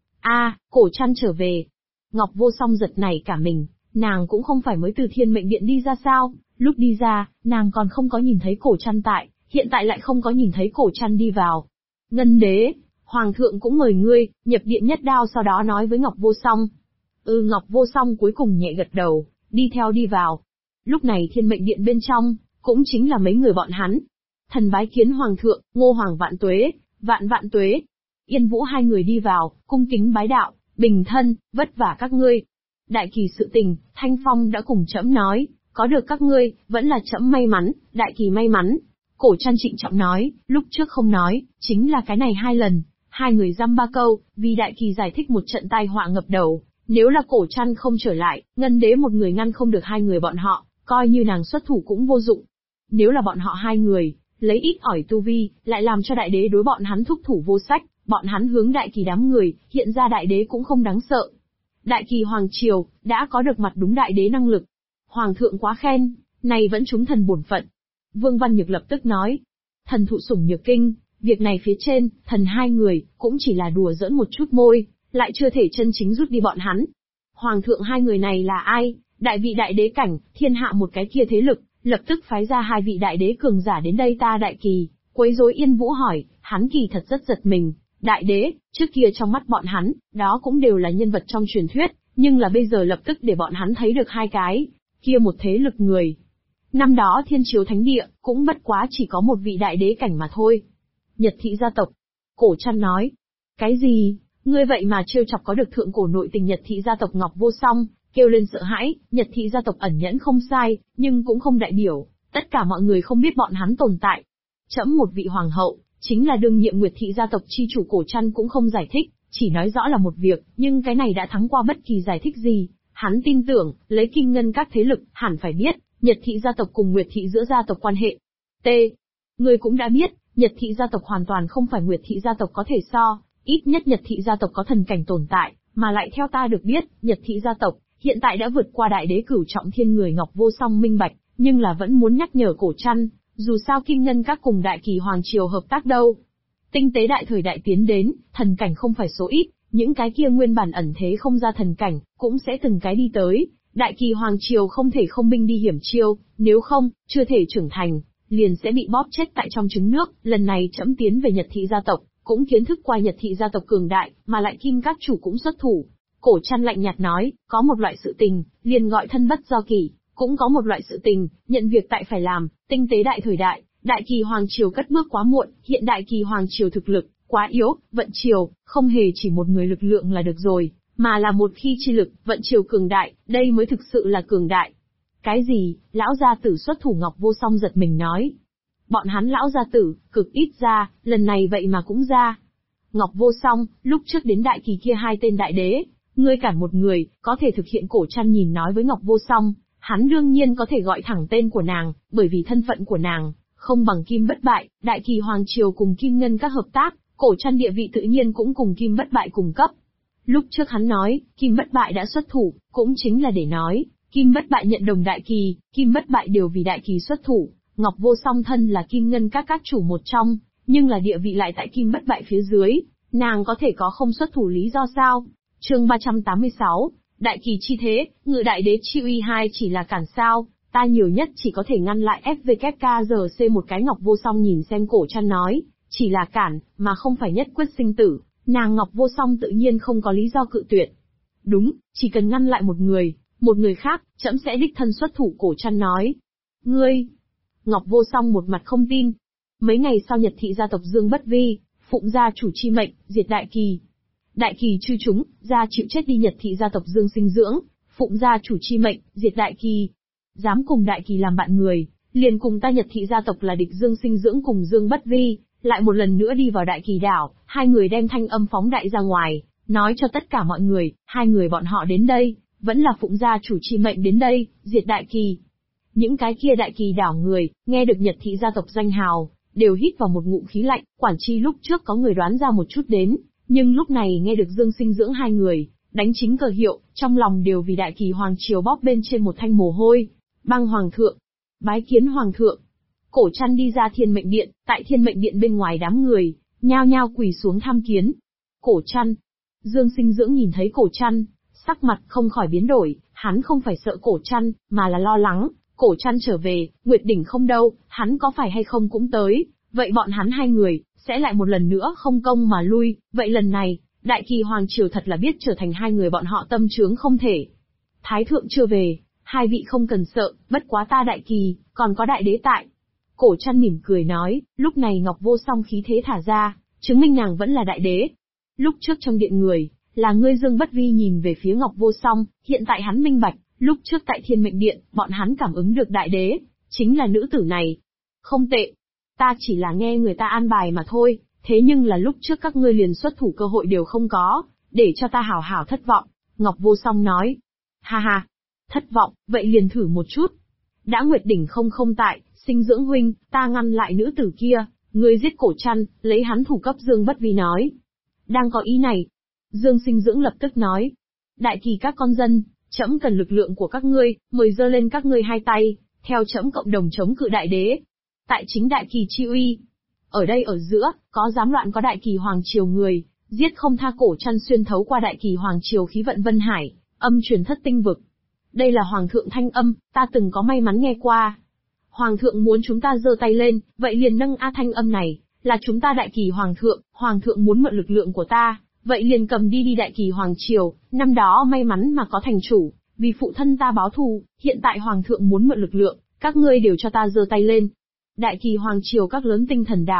Cổ Trăn trở về. Ngọc Vô Song giật nảy cả mình, nàng cũng không phải mới từ Thiên Mệnh Điện đi ra sao, lúc đi ra, nàng còn không có nhìn thấy Cổ Trăn tại, hiện tại lại không có nhìn thấy Cổ Trăn đi vào. Ngân đế, Hoàng thượng cũng mời ngươi, nhập điện. Nhất Đao sau đó nói với Ngọc Vô Song. Ngọc Vô Song cuối cùng nhẹ gật đầu, đi theo đi vào. Lúc này Thiên Mệnh Điện bên trong, cũng chính là mấy người bọn hắn. Thần bái kiến Hoàng thượng, Ngô Hoàng vạn tuế, vạn vạn tuế. Yên Vũ hai người đi vào, cung kính bái đạo, bình thân, vất vả các ngươi. Đại kỳ sự tình, Thanh Phong đã cùng trẫm nói, có được các ngươi, vẫn là trẫm may mắn, đại kỳ may mắn. Cổ Trăn trịnh trọng nói, lúc trước không nói, chính là cái này hai lần, hai người dăm ba câu, vì đại kỳ giải thích một trận tai họa ngập đầu. Nếu là Cổ Trăn không trở lại, Ngân đế một người ngăn không được hai người bọn họ, coi như nàng xuất thủ cũng vô dụng. Nếu là bọn họ hai người, lấy ít ỏi tu vi, lại làm cho đại đế đối bọn hắn thúc thủ vô sách, bọn hắn hướng đại kỳ đám người, hiện ra đại đế cũng không đáng sợ. Đại kỳ Hoàng triều, đã có được mặt đúng đại đế năng lực. Hoàng thượng quá khen, này vẫn trúng thần bổn phận. Vương Văn Nhược lập tức nói, thần thụ sủng nhược kinh, việc này phía trên, thần hai người, cũng chỉ là đùa giỡn một chút môi, lại chưa thể chân chính rút đi bọn hắn. Hoàng thượng hai người này là ai? Đại vị đại đế cảnh, thiên hạ một cái kia thế lực, lập tức phái ra hai vị đại đế cường giả đến đây ta đại kỳ, quấy rối. Yên Vũ hỏi, hắn kỳ thật rất giật mình, đại đế, trước kia trong mắt bọn hắn, đó cũng đều là nhân vật trong truyền thuyết, nhưng là bây giờ lập tức để bọn hắn thấy được hai cái, kia một thế lực người. Năm đó Thiên Chiếu Thánh Địa, cũng bất quá chỉ có một vị đại đế cảnh mà thôi. Nhật thị gia tộc. Cổ Trăn nói. Cái gì? Ngươi vậy mà trêu chọc có được thượng cổ nội tình Nhật thị gia tộc Ngọc Vô Song, kêu lên sợ hãi, Nhật thị gia tộc ẩn nhẫn không sai, nhưng cũng không đại biểu, tất cả mọi người không biết bọn hắn tồn tại. Trẫm một vị hoàng hậu, chính là đương nhiệm Nguyệt thị gia tộc chi chủ. Cổ Trăn cũng không giải thích, chỉ nói rõ là một việc, nhưng cái này đã thắng qua bất kỳ giải thích gì. Hắn tin tưởng, lấy kim ngân các thế lực, hẳn phải biết, Nhật thị gia tộc cùng Nguyệt thị giữa gia tộc quan hệ. T. Ngươi cũng đã biết, Nhật thị gia tộc hoàn toàn không phải Nguyệt thị gia tộc có thể so, ít nhất Nhật thị gia tộc có thần cảnh tồn tại, mà lại theo ta được biết, Nhật thị gia tộc hiện tại đã vượt qua đại đế cửu trọng thiên. Người Ngọc Vô Song minh bạch, nhưng là vẫn muốn nhắc nhở Cổ Trăn, dù sao kim ngân các cùng Đại Kỳ Hoàng triều hợp tác đâu. Tinh tế đại thời đại tiến đến, thần cảnh không phải số ít, những cái kia nguyên bản ẩn thế không ra thần cảnh, cũng sẽ từng cái đi tới. Đại Kỳ Hoàng triều không thể không binh đi hiểm chiêu, nếu không, chưa thể trưởng thành, liền sẽ bị bóp chết tại trong trứng nước. Lần này trẫm tiến về Nhật thị gia tộc, cũng kiến thức qua Nhật thị gia tộc cường đại, mà lại kim các chủ cũng xuất thủ. Cổ Trăn lạnh nhạt nói, có một loại sự tình, liền gọi thân bất do kỷ, cũng có một loại sự tình, nhận việc tại phải làm. Tinh tế đại thời đại, Đại Kỳ Hoàng triều cất bước quá muộn, hiện Đại Kỳ Hoàng triều thực lực quá yếu, vận triều không hề chỉ một người lực lượng là được rồi, mà là một khi chi lực, vận triều cường đại, đây mới thực sự là cường đại. Cái gì? Lão gia tử xuất thủ? Ngọc Vô Song giật mình nói. Bọn hắn lão gia tử, cực ít ra, lần này vậy mà cũng ra. Ngọc Vô Song, lúc trước đến đại kỳ kia hai tên đại đế, ngươi cản một người, có thể thực hiện. Cổ Trăn nhìn nói với Ngọc Vô Song, hắn đương nhiên có thể gọi thẳng tên của nàng, bởi vì thân phận của nàng không bằng Kim Bất Bại. Đại Kỳ Hoàng triều cùng Kim Ngân các hợp tác, Cổ Trăn địa vị tự nhiên cũng cùng Kim Bất Bại cùng cấp. Lúc trước hắn nói, Kim Bất Bại đã xuất thủ, cũng chính là để nói, Kim Bất Bại nhận đồng Đại Kỳ, Kim Bất Bại đều vì Đại Kỳ xuất thủ. Ngọc Vô Song thân là Kim Ngân các chủ một trong, nhưng là địa vị lại tại Kim Bất Bại phía dưới, nàng có thể có không xuất thủ lý do sao? Chương 386, Đại Kỳ chi thế, Ngự đại đế chi uy hai chỉ là cản sao, ta nhiều nhất chỉ có thể ngăn lại FVKKRC một cái. Ngọc Vô Song nhìn xem Cổ Trăn nói, chỉ là cản, mà không phải nhất quyết sinh tử, nàng Ngọc Vô Song tự nhiên không có lý do cự tuyệt. Đúng, chỉ cần ngăn lại một người khác, trẫm sẽ đích thân xuất thủ. Cổ Trăn nói. Ngươi? Ngọc Vô Song một mặt không tin. Mấy ngày sau Nhật thị gia tộc Dương Bất Vi, phụng gia chủ chi mệnh, diệt Đại Kỳ. Đại Kỳ chư chúng, gia chịu chết đi. Nhật thị gia tộc Dương Sinh Dưỡng, phụng gia chủ chi mệnh, diệt Đại Kỳ. Dám cùng Đại Kỳ làm bạn người, liền cùng ta Nhật thị gia tộc là địch. Dương Sinh Dưỡng cùng Dương Bất Vi, lại một lần nữa đi vào Đại Kỳ đảo, hai người đem thanh âm phóng đại ra ngoài, nói cho tất cả mọi người, hai người bọn họ đến đây, vẫn là phụng gia chủ chi mệnh đến đây, diệt Đại Kỳ. Những cái kia Đại Kỳ đảo người, nghe được Nhật thị gia tộc danh hào, đều hít vào một ngụm khí lạnh. Quản chi lúc trước có người đoán ra một chút đến, nhưng lúc này nghe được Dương Sinh Dưỡng hai người đánh chính cờ hiệu, trong lòng đều vì Đại Kỳ Hoàng triều bóp bên trên một thanh mồ hôi. Băng Hoàng thượng, bái kiến Hoàng thượng. Cổ Trăn đi ra Thiên Mệnh Điện, tại Thiên Mệnh Điện bên ngoài đám người nhao nhao quỳ xuống tham kiến. Cổ Trăn. Dương Sinh Dưỡng nhìn thấy Cổ Trăn, sắc mặt không khỏi biến đổi, hắn không phải sợ Cổ Trăn, mà là lo lắng, Cổ Trăn trở về, Nguyệt Đỉnh không đâu, hắn có phải hay không cũng tới, vậy bọn hắn hai người, sẽ lại một lần nữa không công mà lui, vậy lần này, Đại Kỳ Hoàng triều thật là biết trở thành hai người bọn họ tâm chướng không thể. Thái thượng chưa về, hai vị không cần sợ, bất quá ta Đại Kỳ, còn có đại đế tại. Cổ Trăn mỉm cười nói, lúc này Ngọc Vô Song khí thế thả ra, chứng minh nàng vẫn là đại đế. Lúc trước trong điện người, là ngươi. Dương Bất Vi nhìn về phía Ngọc Vô Song, hiện tại hắn minh bạch, lúc trước tại Thiên Mệnh Điện, bọn hắn cảm ứng được đại đế, chính là nữ tử này. Không tệ, ta chỉ là nghe người ta an bài mà thôi, thế nhưng là lúc trước các ngươi liền xuất thủ cơ hội đều không có, để cho ta hảo hảo thất vọng. Ngọc Vô Song nói, ha ha, thất vọng, vậy liền thử một chút. Đã Nguyệt Đỉnh không tại, Sinh Dưỡng huynh, ta ngăn lại nữ tử kia, ngươi giết Cổ Trăn, lấy hắn thủ cấp. Dương Bất Vi nói, đang có ý này. Dương Sinh Dưỡng lập tức nói, Đại Kỳ các con dân, trẫm cần lực lượng của các ngươi, mời giơ lên các ngươi hai tay, theo trẫm cộng đồng chống cự đại đế. Tại chính Đại Kỳ chi uy. Ở đây ở giữa, có dám loạn có Đại Kỳ Hoàng triều người, giết không tha. Cổ Trăn xuyên thấu qua Đại Kỳ Hoàng triều khí vận Vân Hải, âm truyền thất tinh vực. Đây là Hoàng thượng thanh âm, ta từng có may mắn nghe qua. Hoàng thượng muốn chúng ta giơ tay lên, vậy liền nâng thanh âm này, là chúng ta Đại Kỳ Hoàng thượng muốn mượn lực lượng của ta, vậy liền cầm đi Đại Kỳ Hoàng triều, năm đó may mắn mà có thành chủ, vì phụ thân ta báo thù, hiện tại Hoàng thượng muốn mượn lực lượng, các ngươi đều cho ta giơ tay lên. Đại Kỳ Hoàng triều các lớn tinh thần đảo,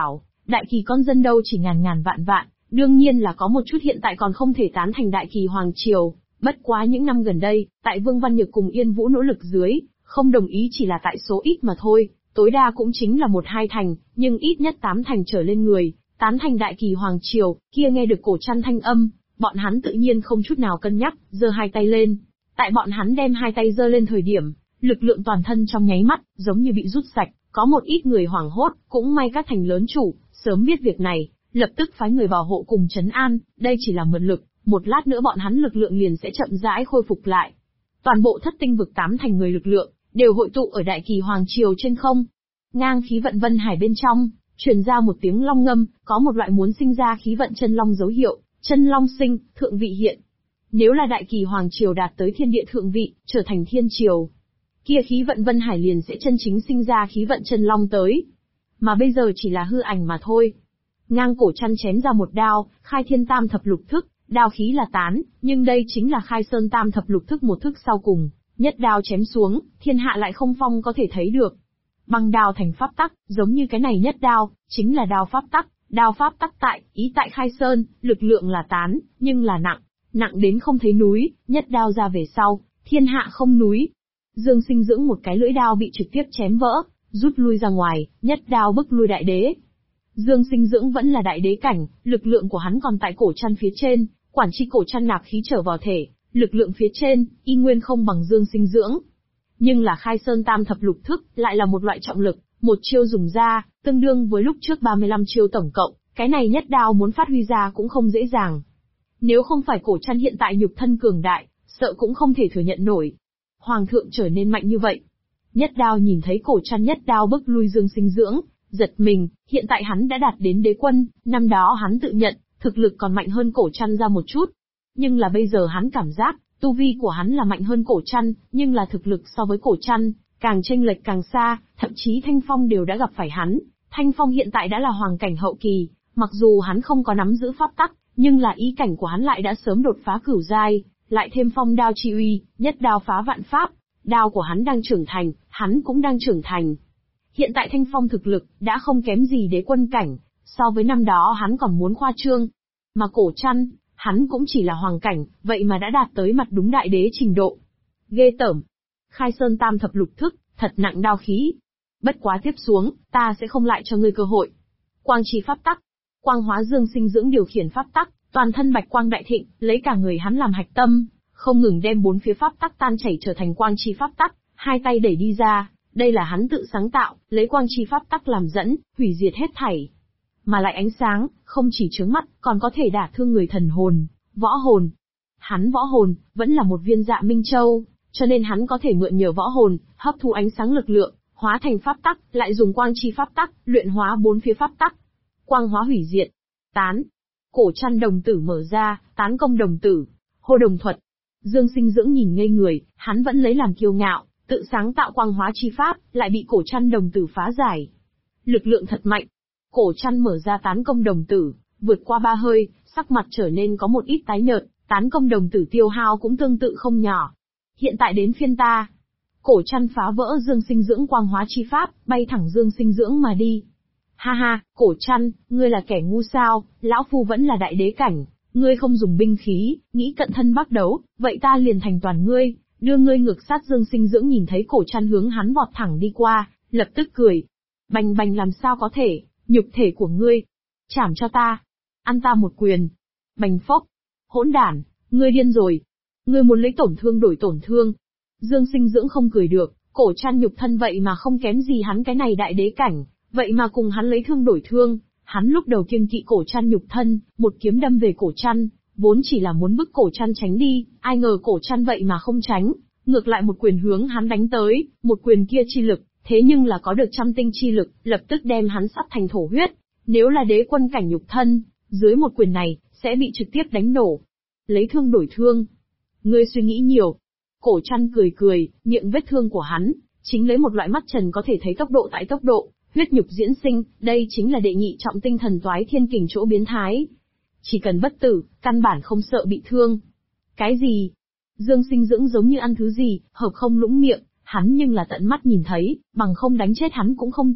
Đại kỳ con dân đâu chỉ ngàn ngàn vạn vạn, đương nhiên là có một chút hiện tại còn không thể tán thành đại kỳ hoàng triều. Bất quá những năm gần đây, tại Vương Văn Nhược cùng Yên Vũ nỗ lực dưới, không đồng ý chỉ là tại số ít mà thôi, tối đa cũng chính là 1-2 thành, nhưng ít nhất 8 thành trở lên người, tán thành đại kỳ hoàng triều. Kia nghe được Cổ Trăn thanh âm, bọn hắn tự nhiên không chút nào cân nhắc, giơ hai tay lên. Tại bọn hắn đem hai tay giơ lên thời điểm, lực lượng toàn thân trong nháy mắt, giống như bị rút sạch, có một ít người hoảng hốt, cũng may các thành lớn chủ, sớm biết việc này, lập tức phái người bảo hộ cùng trấn an, đây chỉ là mượn lực, một lát nữa bọn hắn lực lượng liền sẽ chậm rãi khôi phục lại. Toàn bộ thất tinh vực 8 thành người lực lượng, đều hội tụ ở đại kỳ hoàng triều trên không. Ngang khí vận vân hải bên trong, truyền ra một tiếng long ngâm, có một loại muốn sinh ra khí vận chân long dấu hiệu, chân long sinh, thượng vị hiện. Nếu là đại kỳ hoàng triều đạt tới thiên địa thượng vị, trở thành thiên triều, kia khí vận vân hải liền sẽ chân chính sinh ra khí vận chân long tới. Mà bây giờ chỉ là hư ảnh mà thôi. Ngang Cổ Trăn chém ra một đao, khai thiên tam thập lục thức, đao khí là tán, nhưng đây chính là khai sơn tam thập lục thức một thức sau cùng, nhất đao chém xuống, thiên hạ lại không phong có thể thấy được. Băng đao thành pháp tắc, giống như cái này nhất đao, chính là đao pháp tắc, đao pháp tắc tại, ý tại khai sơn, lực lượng là tán, nhưng là nặng, nặng đến không thấy núi, nhất đao ra về sau, thiên hạ không núi. Dương Sinh Dưỡng một cái lưỡi đao bị trực tiếp chém vỡ, rút lui ra ngoài, nhất đao bức lui đại đế. Dương Sinh Dưỡng vẫn là đại đế cảnh, lực lượng của hắn còn tại Cổ Trăn phía trên, quản chi Cổ Trăn nạp khí trở vào thể, lực lượng phía trên, y nguyên không bằng Dương Sinh Dưỡng. Nhưng là khai sơn tam thập lục thức, lại là một loại trọng lực, một chiêu dùng ra, tương đương với lúc trước 35 chiêu tổng cộng, cái này nhất đao muốn phát huy ra cũng không dễ dàng. Nếu không phải Cổ Trăn hiện tại nhục thân cường đại, sợ cũng không thể thừa nhận nổi. Hoàng thượng trở nên mạnh như vậy. Nhất đao nhìn thấy Cổ Trăn nhất đao bức lui Dương Sinh Dưỡng, giật mình, hiện tại hắn đã đạt đến đế quân, năm đó hắn tự nhận, thực lực còn mạnh hơn Cổ Trăn ra một chút. Nhưng là bây giờ hắn cảm giác, tu vi của hắn là mạnh hơn Cổ Trăn, nhưng là thực lực so với Cổ Trăn, càng chênh lệch càng xa, thậm chí Thanh Phong đều đã gặp phải hắn. Thanh Phong hiện tại đã là hoàng cảnh hậu kỳ, mặc dù hắn không có nắm giữ pháp tắc, nhưng là ý cảnh của hắn lại đã sớm đột phá cửu giai, lại thêm phong đao chi uy, nhất đao phá vạn pháp, đao của hắn đang trưởng thành, hắn cũng đang trưởng thành. Hiện tại Thanh Phong thực lực đã không kém gì đế quân cảnh, so với năm đó hắn còn muốn khoa trương. Mà Cổ Trăn, hắn cũng chỉ là hoàng cảnh, vậy mà đã đạt tới mặt đúng đại đế trình độ. Ghê tởm. Khai sơn tam thập lục thức, thật nặng đao khí. Bất quá tiếp xuống, ta sẽ không lại cho ngươi cơ hội. Quang chi pháp tắc. Quang hóa Dương Sinh Dưỡng điều khiển pháp tắc, toàn thân bạch quang đại thịnh, lấy cả người hắn làm hạch tâm, không ngừng đem bốn phía pháp tắc tan chảy trở thành quang chi pháp tắc, hai tay đẩy đi ra, đây là hắn tự sáng tạo, lấy quang chi pháp tắc làm dẫn, hủy diệt hết thảy. Mà lại ánh sáng, không chỉ chướng mắt, còn có thể đả thương người thần hồn, võ hồn. Hắn võ hồn, vẫn là một viên dạ minh châu, cho nên hắn có thể mượn nhờ võ hồn, hấp thu ánh sáng lực lượng, hóa thành pháp tắc, lại dùng quang chi pháp tắc, luyện hóa bốn phía pháp tắc. Quang hóa hủy diệt, tán. Cổ Trăn đồng tử mở ra, tán công đồng tử, hô đồng thuật. Dương Sinh Dưỡng nhìn ngây người, hắn vẫn lấy làm kiêu ngạo, tự sáng tạo quang hóa chi pháp, lại bị Cổ Trăn đồng tử phá giải. Lực lượng thật mạnh. Cổ Trăn mở ra tán công đồng tử, vượt qua 3 hơi, sắc mặt trở nên có một ít tái nhợt, tán công đồng tử tiêu hao cũng tương tự không nhỏ. Hiện tại đến phiên ta. Cổ Trăn phá vỡ Dương Sinh Dưỡng quang hóa chi pháp, bay thẳng Dương Sinh Dưỡng mà đi. Ha ha, Cổ Trăn, ngươi là kẻ ngu sao, lão phu vẫn là đại đế cảnh, ngươi không dùng binh khí, nghĩ cận thân bắt đấu, vậy ta liền thành toàn ngươi, đưa ngươi ngược sát. Dương Sinh Dưỡng nhìn thấy Cổ Trăn hướng hắn vọt thẳng đi qua, lập tức cười. Bành bành, làm sao có thể, nhục thể của ngươi, chảm cho ta, ăn ta một quyền. Bành phốc, hỗn đản, ngươi điên rồi, ngươi muốn lấy tổn thương đổi tổn thương. Dương Sinh Dưỡng không cười được, Cổ Trăn nhục thân vậy mà không kém gì hắn cái này đại đế cảnh, vậy mà cùng hắn lấy thương đổi thương. Hắn lúc đầu kiêng kỵ Cổ Trăn nhục thân, một kiếm đâm về Cổ Trăn, vốn chỉ là muốn bức Cổ Trăn tránh đi, ai ngờ Cổ Trăn vậy mà không tránh, ngược lại một quyền hướng hắn đánh tới, một quyền kia chi lực, thế nhưng là có được trăm tinh chi lực, lập tức đem hắn sắt thành thổ huyết. Nếu là đế quân cảnh nhục thân, dưới một quyền này, sẽ bị trực tiếp đánh nổ. Lấy thương đổi thương. Ngươi suy nghĩ nhiều. Cổ Trăn cười cười, miệng vết thương của hắn, chính lấy một loại mắt trần có thể thấy tốc độ tại tốc độ, huyết nhục diễn sinh, đây chính là đệ nhị trọng tinh thần toái thiên kình chỗ biến thái. Chỉ cần bất tử, căn bản không sợ bị thương. Cái gì? Dương Sinh Dưỡng giống như ăn thứ gì, hợp không lũng miệng, hắn nhưng là tận mắt nhìn thấy, bằng không đánh chết hắn cũng không tin,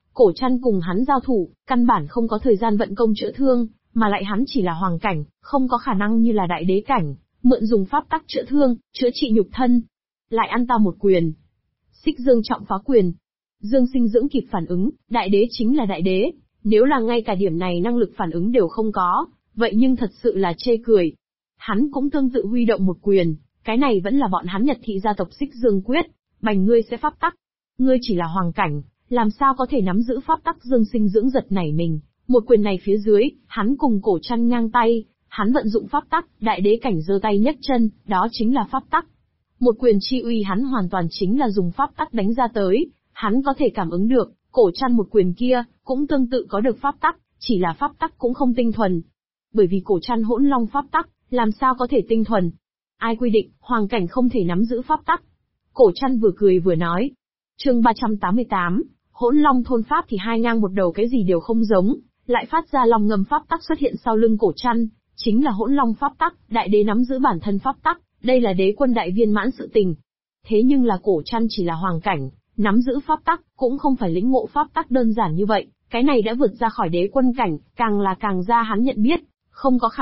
Cổ Trăn cùng hắn giao thủ, căn bản không có thời gian vận công chữa thương, mà lại hắn chỉ là hoàng cảnh, không có khả năng như là đại đế cảnh, mượn dùng pháp tắc chữa thương, chữa trị nhục thân. Lại ăn ta một quyền. Xích Dương trọng phá quyền. Dương Sinh Dưỡng kịp phản ứng, đại đế chính là đại đế, nếu là ngay cả điểm này năng lực phản ứng đều không có, vậy nhưng thật sự là chê cười. Hắn cũng tương tự huy động một quyền, cái này vẫn là bọn hắn Nhật thị gia tộc Xích Dương quyết, bành ngươi sẽ pháp tắc. Ngươi chỉ là hoàng cảnh, làm sao có thể nắm giữ pháp tắc? Dương Sinh Dưỡng giật nảy mình, một quyền này phía dưới, hắn cùng Cổ Trăn ngang tay, hắn vận dụng pháp tắc, đại đế cảnh giơ tay nhấc chân, đó chính là pháp tắc. Một quyền chi uy hắn hoàn toàn chính là dùng pháp tắc đánh ra tới, hắn có thể cảm ứng được, Cổ Trăn một quyền kia, cũng tương tự có được pháp tắc, chỉ là pháp tắc cũng không tinh thuần. Bởi vì Cổ Trăn hỗn long pháp tắc, làm sao có thể tinh thuần? Ai quy định, hoàng cảnh không thể nắm giữ pháp tắc? Cổ Trăn vừa cười vừa nói. Chương 388, hỗn long thôn pháp thì hai ngang một đầu cái gì đều không giống, lại phát ra long ngầm pháp tắc xuất hiện sau lưng Cổ Trăn, chính là hỗn long pháp tắc, đại đế nắm giữ bản thân pháp tắc, đây là đế quân đại viên mãn sự tình. Thế nhưng là Cổ Trăn chỉ là hoàng cảnh, nắm giữ pháp tắc, cũng không phải lĩnh ngộ pháp tắc đơn giản như vậy, cái này đã vượt ra khỏi đế quân cảnh, càng là càng ra hắn nhận biết, không có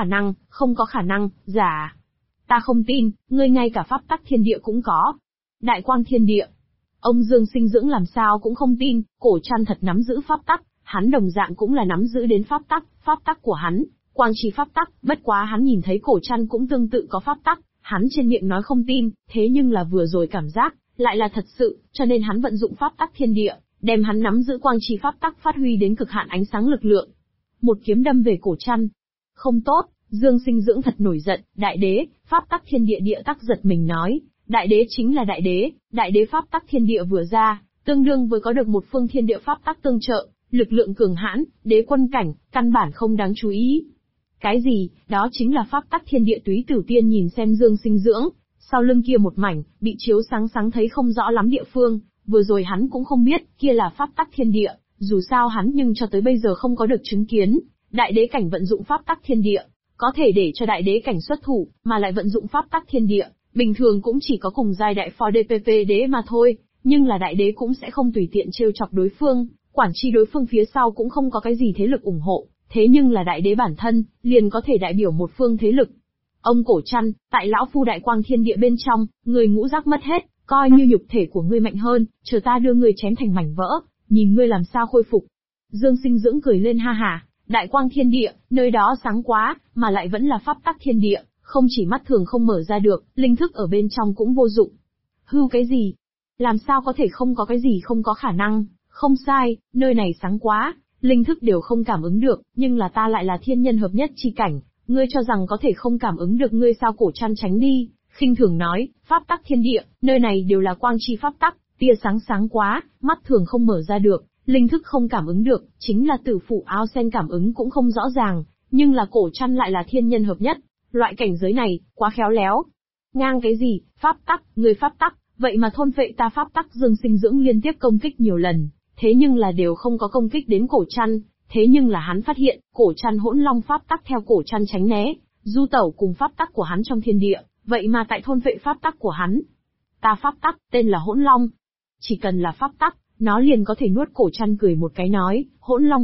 khả năng, giả. Ta không tin, ngươi ngay cả pháp tắc thiên địa cũng có. Đại quang thiên địa. Ông Dương Sinh Dưỡng làm sao cũng không tin, Cổ Trăn thật nắm giữ pháp tắc, hắn đồng dạng cũng là nắm giữ đến pháp tắc của hắn, quang chi pháp tắc, bất quá hắn nhìn thấy Cổ Trăn cũng tương tự có pháp tắc, hắn trên miệng nói không tin, thế nhưng là vừa rồi cảm giác, lại là thật sự, cho nên hắn vận dụng pháp tắc thiên địa, đem hắn nắm giữ quang chi pháp tắc phát huy đến cực hạn ánh sáng lực lượng. Một kiếm đâm về Cổ Trăn. Không tốt, Dương Sinh Dưỡng thật nổi giận, đại đế, pháp tắc thiên địa địa tắc giật mình nói, đại đế chính là đại đế pháp tắc thiên địa vừa ra, tương đương với có được một phương thiên địa pháp tắc tương trợ, lực lượng cường hãn, đế quân cảnh, căn bản không đáng chú ý. Cái gì, đó chính là pháp tắc thiên địa Túy Tử Tiên nhìn xem Dương Sinh Dưỡng, sau lưng kia một mảnh, bị chiếu sáng sáng thấy không rõ lắm địa phương, vừa rồi hắn cũng không biết, kia là pháp tắc thiên địa, dù sao hắn nhưng cho tới bây giờ không có được chứng kiến, đại đế cảnh vận dụng pháp tắc thiên địa, có thể để cho đại đế cảnh xuất thủ, mà lại vận dụng pháp tắc thiên địa, bình thường cũng chỉ có cùng giai đại phó DPP đế mà thôi, nhưng là đại đế cũng sẽ không tùy tiện trêu chọc đối phương, quản chi đối phương phía sau cũng không có cái gì thế lực ủng hộ, thế nhưng là đại đế bản thân, liền có thể đại biểu một phương thế lực. Ông Cổ Trăn, tại lão phu đại quang thiên địa bên trong, người ngũ giác mất hết, coi như nhục thể của ngươi mạnh hơn, chờ ta đưa ngươi chém thành mảnh vỡ, nhìn ngươi làm sao khôi phục. Dương Sinh Dưỡng cười lên ha ha, đại quang thiên địa, nơi đó sáng quá, mà lại vẫn là pháp tắc thiên địa, không chỉ mắt thường không mở ra được, linh thức ở bên trong cũng vô dụng. Hưu cái gì? Làm sao có thể không có cái gì không có khả năng, không sai, nơi này sáng quá, linh thức đều không cảm ứng được, nhưng là ta lại là thiên nhân hợp nhất chi cảnh, ngươi cho rằng có thể không cảm ứng được ngươi sao? Cổ Trăn tránh đi, khinh thường nói, pháp tắc thiên địa, nơi này đều là quang chi pháp tắc, tia sáng quá, mắt thường không mở ra được, linh thức không cảm ứng được, chính là tử phụ ao sen cảm ứng cũng không rõ ràng, nhưng là Cổ Trăn lại là thiên nhân hợp nhất, loại cảnh giới này, quá khéo léo. Ngang cái gì, pháp tắc, người pháp tắc, vậy mà thôn vệ ta pháp tắc. Dương Sinh Dưỡng liên tiếp công kích nhiều lần, thế nhưng là đều không có công kích đến Cổ Trăn, thế nhưng là hắn phát hiện, Cổ Trăn hỗn long pháp tắc theo Cổ Trăn tránh né, du tẩu cùng pháp tắc của hắn trong thiên địa, vậy mà tại thôn vệ pháp tắc của hắn. Ta pháp tắc, tên là hỗn long. Chỉ cần là pháp tắc, nó liền có thể nuốt. Cổ Trăn cười một cái nói, hỗn long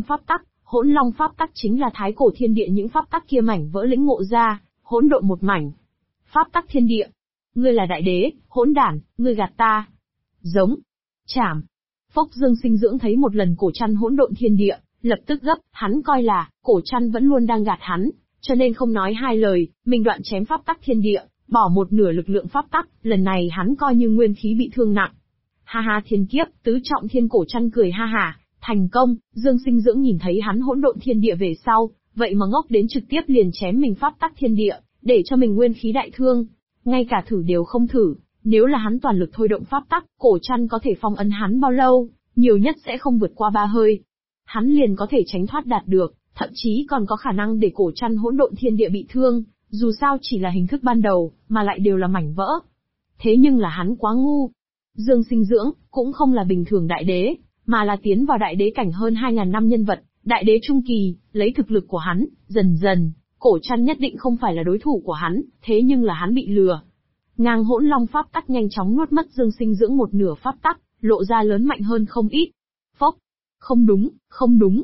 pháp tắc chính là thái cổ thiên địa những pháp tắc kia mảnh vỡ lĩnh ngộ ra, hỗn độn một mảnh. Pháp tắc thiên địa. Ngươi là đại đế, hỗn đản, ngươi gạt ta. Giống. Chảm. Phốc. Dương Sinh Dưỡng thấy một lần Cổ Trăn hỗn độn thiên địa, lập tức gấp, hắn coi là, Cổ Trăn vẫn luôn đang gạt hắn, cho nên không nói hai lời, mình đoạn chém pháp tắc thiên địa, bỏ một nửa lực lượng pháp tắc, lần này hắn coi như nguyên khí bị thương nặng. Ha ha, thiên kiếp, tứ trọng thiên. Cổ Trăn cười ha ha, thành công. Dương Sinh Dưỡng nhìn thấy hắn hỗn độn thiên địa về sau, vậy mà ngốc đến trực tiếp liền chém mình pháp tắc thiên địa, để cho mình nguyên khí đại thương, ngay cả thử đều không thử. Nếu là hắn toàn lực thôi động pháp tắc, Cổ Trăn có thể phong ấn hắn bao lâu, nhiều nhất sẽ không vượt qua 3 hơi. Hắn liền có thể tránh thoát đạt được, thậm chí còn có khả năng để Cổ Trăn hỗn độn thiên địa bị thương, dù sao chỉ là hình thức ban đầu, mà lại đều là mảnh vỡ. Thế nhưng là hắn quá ngu. Dương Sinh Dưỡng, cũng không là bình thường đại đế, mà là tiến vào đại đế cảnh hơn 2.000 năm nhân vật, đại đế trung kỳ, lấy thực lực của hắn, dần dần, Cổ Trăn nhất định không phải là đối thủ của hắn, thế nhưng là hắn bị lừa. Ngang hỗn long pháp tắc nhanh chóng nuốt mất Dương Sinh Dưỡng một nửa pháp tắc, lộ ra lớn mạnh hơn không ít. Phốc. Không đúng, không đúng,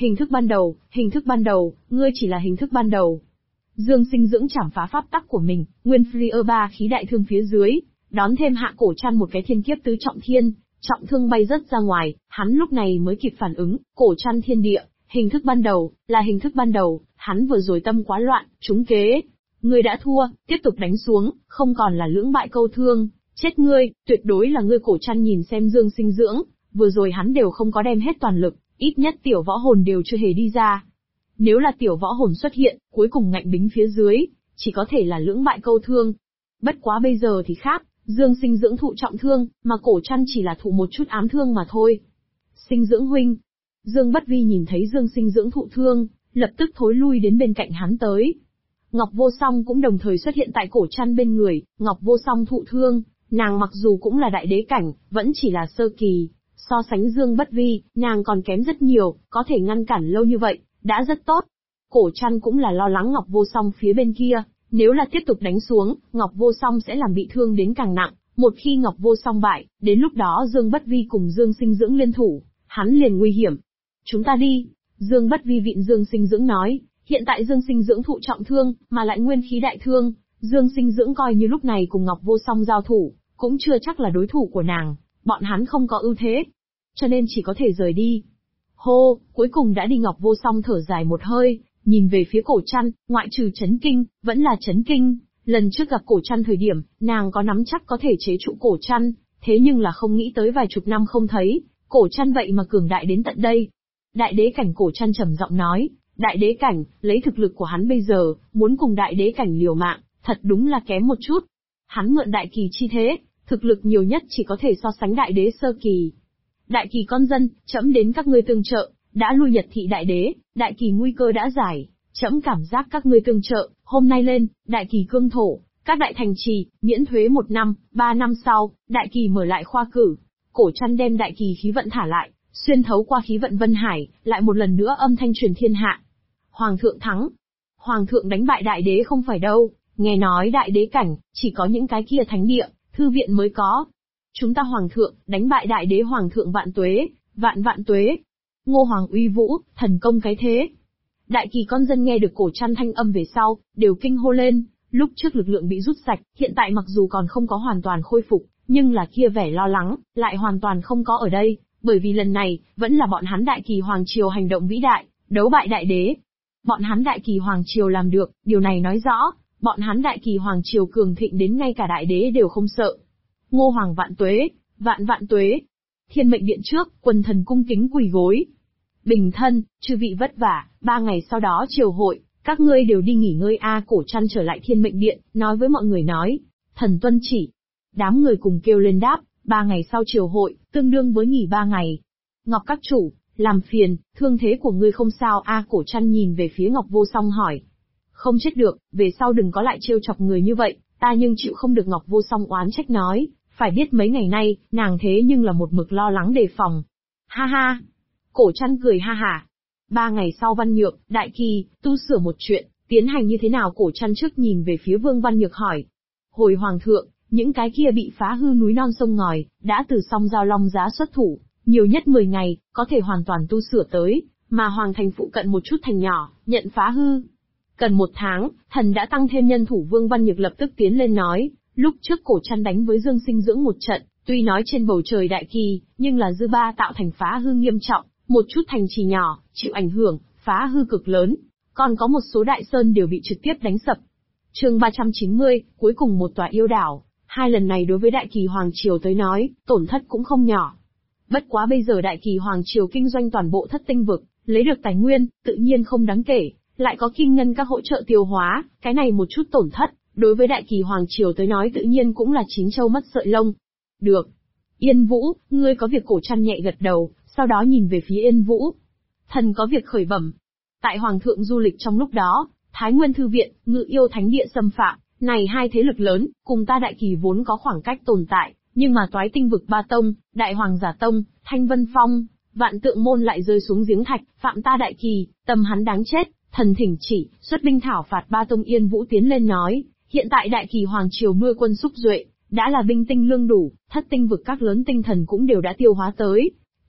hình thức ban đầu, ngươi chỉ là hình thức ban đầu. Dương Sinh Dưỡng chảm phá pháp tắc của mình, nguyên Freer ba khí đại thương phía dưới, đón thêm Hạ Cổ Trăn một cái thiên kiếp tứ trọng thiên, trọng thương bay rất ra ngoài, hắn lúc này mới kịp phản ứng, Cổ Trăn thiên địa, hình thức ban đầu, là hình thức ban đầu, hắn vừa rồi tâm quá loạn, trúng kế. Ngươi đã thua, tiếp tục đánh xuống, không còn là lưỡng bại câu thương, chết ngươi, tuyệt đối là ngươi. Cổ Trăn nhìn xem Dương Sinh Dưỡng, vừa rồi hắn đều không có đem hết toàn lực, ít nhất tiểu võ hồn đều chưa hề đi ra. Nếu là tiểu võ hồn xuất hiện, cuối cùng ngạnh bính phía dưới, chỉ có thể là lưỡng bại câu thương. Bất quá bây giờ thì khác, Dương Sinh Dưỡng thụ trọng thương, mà Cổ Trăn chỉ là thụ một chút ám thương mà thôi. Sinh Dưỡng huynh. Dương Bất Vi nhìn thấy Dương Sinh Dưỡng thụ thương, lập tức thối lui đến bên cạnh hắn tới. Ngọc Vô Song cũng đồng thời xuất hiện tại Cổ Trăn bên người. Ngọc Vô Song thụ thương, nàng mặc dù cũng là đại đế cảnh, vẫn chỉ là sơ kỳ. So sánh Dương Bất Vi, nàng còn kém rất nhiều, có thể ngăn cản lâu như vậy, đã rất tốt. Cổ Trăn cũng là lo lắng Ngọc Vô Song phía bên kia, nếu là tiếp tục đánh xuống, Ngọc Vô Song sẽ làm bị thương đến càng nặng. Một khi Ngọc Vô Song bại, đến lúc đó Dương Bất Vi cùng Dương Sinh Dưỡng liên thủ, hắn liền nguy hiểm. Chúng ta đi. Dương Bất Vi vịn Dương Sinh Dưỡng nói, hiện tại Dương Sinh Dưỡng thụ trọng thương, mà lại nguyên khí đại thương, Dương Sinh Dưỡng coi như lúc này cùng Ngọc Vô Song giao thủ, cũng chưa chắc là đối thủ của nàng, bọn hắn không có ưu thế, cho nên chỉ có thể rời đi. Hô, cuối cùng đã đi. Ngọc Vô Song thở dài một hơi, nhìn về phía Cổ Trăn, ngoại trừ chấn kinh, vẫn là chấn kinh. Lần trước gặp Cổ Trăn thời điểm, nàng có nắm chắc có thể chế trụ Cổ Trăn, thế nhưng là không nghĩ tới vài chục năm không thấy, Cổ Trăn vậy mà cường đại đến tận đây. Đại đế cảnh. Cổ Trăn trầm giọng nói, đại đế cảnh, lấy thực lực của hắn bây giờ, muốn cùng đại đế cảnh liều mạng, thật đúng là kém một chút. Hắn mượn đại kỳ chi thế, thực lực nhiều nhất chỉ có thể so sánh đại đế sơ kỳ. Đại kỳ con dân, trẫm đến các ngươi tương trợ, đã lui Nhật thị đại đế, đại kỳ nguy cơ đã giải, trẫm cảm giác các ngươi tương trợ, hôm nay lên, đại kỳ cương thổ, các đại thành trì, miễn thuế 1 năm, 3 năm sau, đại kỳ mở lại khoa cử. Cổ Trăn đem đại kỳ khí vận thả lại, xuyên thấu qua khí vận Vân Hải, lại một lần nữa âm thanh truyền thiên hạ. Hoàng thượng thắng. Hoàng thượng đánh bại đại đế không phải đâu, nghe nói đại đế cảnh, chỉ có những cái kia thánh địa, thư viện mới có. Chúng ta Hoàng thượng, đánh bại đại đế. Hoàng thượng vạn tuế, vạn vạn tuế. Ngô Hoàng uy vũ, thần công cái thế. Đại kỳ con dân nghe được Cổ Trăn thanh âm về sau, đều kinh hô lên, lúc trước lực lượng bị rút sạch, hiện tại mặc dù còn không có hoàn toàn khôi phục, nhưng là kia vẻ lo lắng, lại hoàn toàn không có ở đây, bởi vì lần này, vẫn là bọn hắn đại kỳ Hoàng Triều hành động vĩ đại, đấu bại đại đế. Bọn hắn đại kỳ Hoàng Triều làm được, điều này nói rõ, bọn hắn đại kỳ Hoàng Triều cường thịnh đến ngay cả đại đế đều không sợ. Ngô Hoàng vạn tuế, vạn vạn tuế. Thiên mệnh điện trước, quần thần cung kính quỳ gối. Bình thân, chư vị vất vả, 3 ngày sau đó triều hội, các ngươi đều đi nghỉ ngơi. Cổ Trăn trở lại thiên mệnh điện, nói với mọi người nói, thần tuân chỉ. Đám người cùng kêu lên đáp, 3 ngày sau triều hội, tương đương với nghỉ 3 ngày. Ngọc các chủ, làm phiền, thương thế của ngươi không sao. Cổ Trăn nhìn về phía Ngọc Vô Song hỏi. Không chết được, về sau đừng có lại trêu chọc người như vậy, ta nhưng chịu không được. Ngọc Vô Song oán trách nói, phải biết mấy ngày nay, nàng thế nhưng là một mực lo lắng đề phòng. Ha ha! Cổ Trăn cười ha hả. 3 ngày sau Văn Nhược, đại kỳ, tu sửa một chuyện, tiến hành như thế nào? Cổ Trăn trước nhìn về phía Vương Văn Nhược hỏi. Hồi Hoàng thượng, những cái kia bị phá hư núi non sông ngòi, đã từ Song Giao Long Giá xuất thủ, nhiều nhất 10 ngày, có thể hoàn toàn tu sửa tới, mà Hoàng thành phụ cận một chút thành nhỏ, nhận phá hư. Cần 1 tháng, thần đã tăng thêm nhân thủ. Vương Văn Nhược lập tức tiến lên nói, lúc trước Cổ Trăn đánh với Dương Sinh Dưỡng một trận, tuy nói trên bầu trời đại kỳ, nhưng là dư ba tạo thành phá hư nghiêm trọng, một chút thành trì nhỏ, chịu ảnh hưởng, phá hư cực lớn, còn có một số đại sơn đều bị trực tiếp đánh sập. Chương 390, cuối cùng một tòa yêu đảo. 2 lần này đối với đại kỳ Hoàng Triều tới nói, tổn thất cũng không nhỏ. Bất quá bây giờ đại kỳ Hoàng Triều kinh doanh toàn bộ Thất Tinh vực, lấy được tài nguyên, tự nhiên không đáng kể, lại có kim ngân các hỗ trợ tiêu hóa, cái này một chút tổn thất, đối với đại kỳ Hoàng Triều tới nói tự nhiên cũng là chín châu mất sợi lông. Được. Yên Vũ, ngươi có việc? Cổ Trăn nhẹ gật đầu, sau đó nhìn về phía Yên Vũ. Thần có việc khởi bẩm. Tại Hoàng thượng du lịch trong lúc đó, Thái Nguyên Thư Viện, Ngự Yêu Thánh Địa xâm phạm, này 2 thế lực lớn, cùng ta đại kỳ vốn có khoảng cách tồn tại, nhưng mà Toái Tinh vực 3 tông, Đại Hoàng Giả Tông, Thanh Vân Phong, Vạn Tượng Môn lại rơi xuống giếng thạch, phạm ta đại kỳ, tâm hắn đáng chết, thần thỉnh chỉ, xuất binh thảo phạt 3 tông. Yên Vũ tiến lên nói, hiện tại đại kỳ Hoàng Triều nuôi quân xúc duệ, đã là binh tinh lương đủ, Thất Tinh vực các lớn tinh thần cũng đều đã tiêu hóa tới.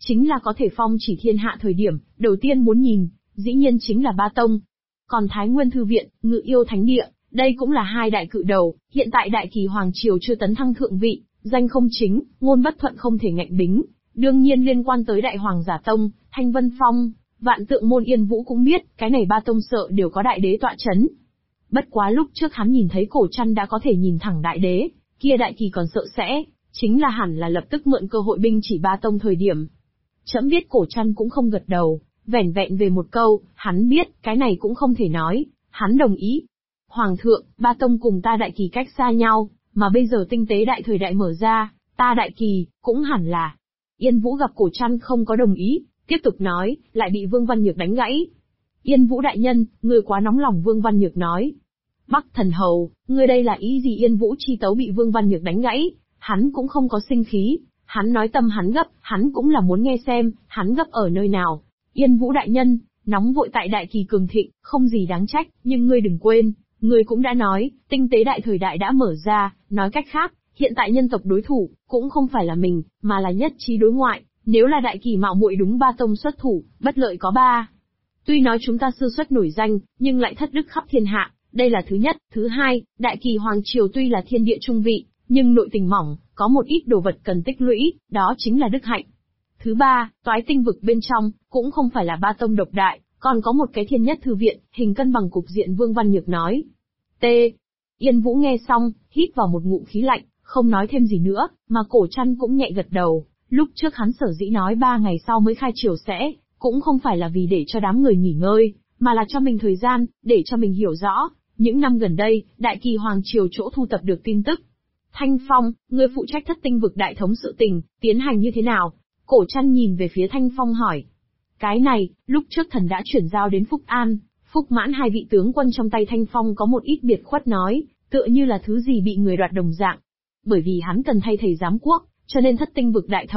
chính là có thể phong chỉ thiên hạ thời điểm, đầu tiên muốn nhìn, dĩ nhiên chính là Ba Tông. Còn Thái Nguyên Thư Viện, Ngự Yêu Thánh Địa, đây cũng là hai đại cự đầu, hiện tại Đại Kỳ Hoàng Triều chưa tấn thăng thượng vị, danh không chính, ngôn bất thuận không thể ngạnh bính. Đương nhiên liên quan tới Đại Hoàng Giả Tông, Thanh Vân Phong, Vạn Tượng Môn Yên Vũ cũng biết, cái này ba tông sợ đều có đại đế tọa chấn. Bất quá lúc trước hắn nhìn thấy Cổ Trăn đã có thể nhìn thẳng đại đế, kia Đại Kỳ còn sợ sẽ, chính là hẳn là lập tức mượn cơ hội binh chỉ ba tông thời điểm. Trẫm biết Cổ Trăn cũng không gật đầu, vẻn vẹn về một câu, hắn biết, cái này cũng không thể nói, hắn đồng ý. Hoàng thượng, ba tông cùng ta Đại Kỳ cách xa nhau, mà bây giờ tinh tế đại thời đại mở ra, ta Đại Kỳ, cũng hẳn là. Yên Vũ gặp Cổ Trăn không có đồng ý, tiếp tục nói, lại bị Vương Văn Nhược đánh gãy. Yên Vũ đại nhân, ngươi quá nóng lòng. Vương Văn Nhược nói. Bắc Thần Hầu, ngươi đây là ý gì? Yên Vũ chi tấu bị Vương Văn Nhược đánh gãy, hắn cũng không có sinh khí, hắn nói tâm hắn gấp, hắn cũng là muốn nghe xem, hắn gấp ở nơi nào. Yên Vũ đại nhân, nóng vội tại Đại Kỳ cường thịnh, không gì đáng trách, nhưng ngươi đừng quên, ngươi cũng đã nói, tinh tế đại thời đại đã mở ra, nói cách khác, hiện tại nhân tộc đối thủ, cũng không phải là mình, mà là nhất trí đối ngoại, nếu là Đại Kỳ mạo muội đúng ba tông xuất thủ, bất lợi có ba. Tuy nói chúng ta sư xuất nổi danh, nhưng lại thất đức khắp thiên hạ, đây là thứ nhất. Thứ hai, Đại Kỳ Hoàng Triều tuy là thiên địa trung vị, nhưng nội tình mỏng, có một ít đồ vật cần tích lũy, đó chính là đức hạnh. Thứ ba, Toái Tinh vực bên trong, cũng không phải là ba tông độc đại, còn có một cái Thiên Nhất Thư Viện, hình cân bằng cục diện. Vương Văn Nhược nói. T. Yên Vũ nghe xong, hít vào một ngụm khí lạnh, không nói thêm gì nữa, mà Cổ Trăn cũng nhẹ gật đầu. Lúc trước hắn sở dĩ nói 3 ngày sau mới khai triều sẽ, cũng không phải là vì để cho đám người nghỉ ngơi, mà là cho mình thời gian, để cho mình hiểu rõ, những năm gần đây, Đại Kỳ Hoàng Triều chỗ thu tập được tin tức. Thanh Phong, người phụ trách Thất Tinh vực đại thống sự tình, tiến hành như thế nào? Cổ Trăn nhìn về phía Thanh Phong hỏi. Cái này, lúc trước thần đã chuyển giao đến Phúc An, Phúc Mãn hai vị tướng quân trong tay. Thanh Phong có một ít biệt khuất nói, tựa như là thứ gì bị người đoạt đồng dạng. Bởi vì hắn cần thay thầy giám quốc, cho nên Thất Tinh vực đại thống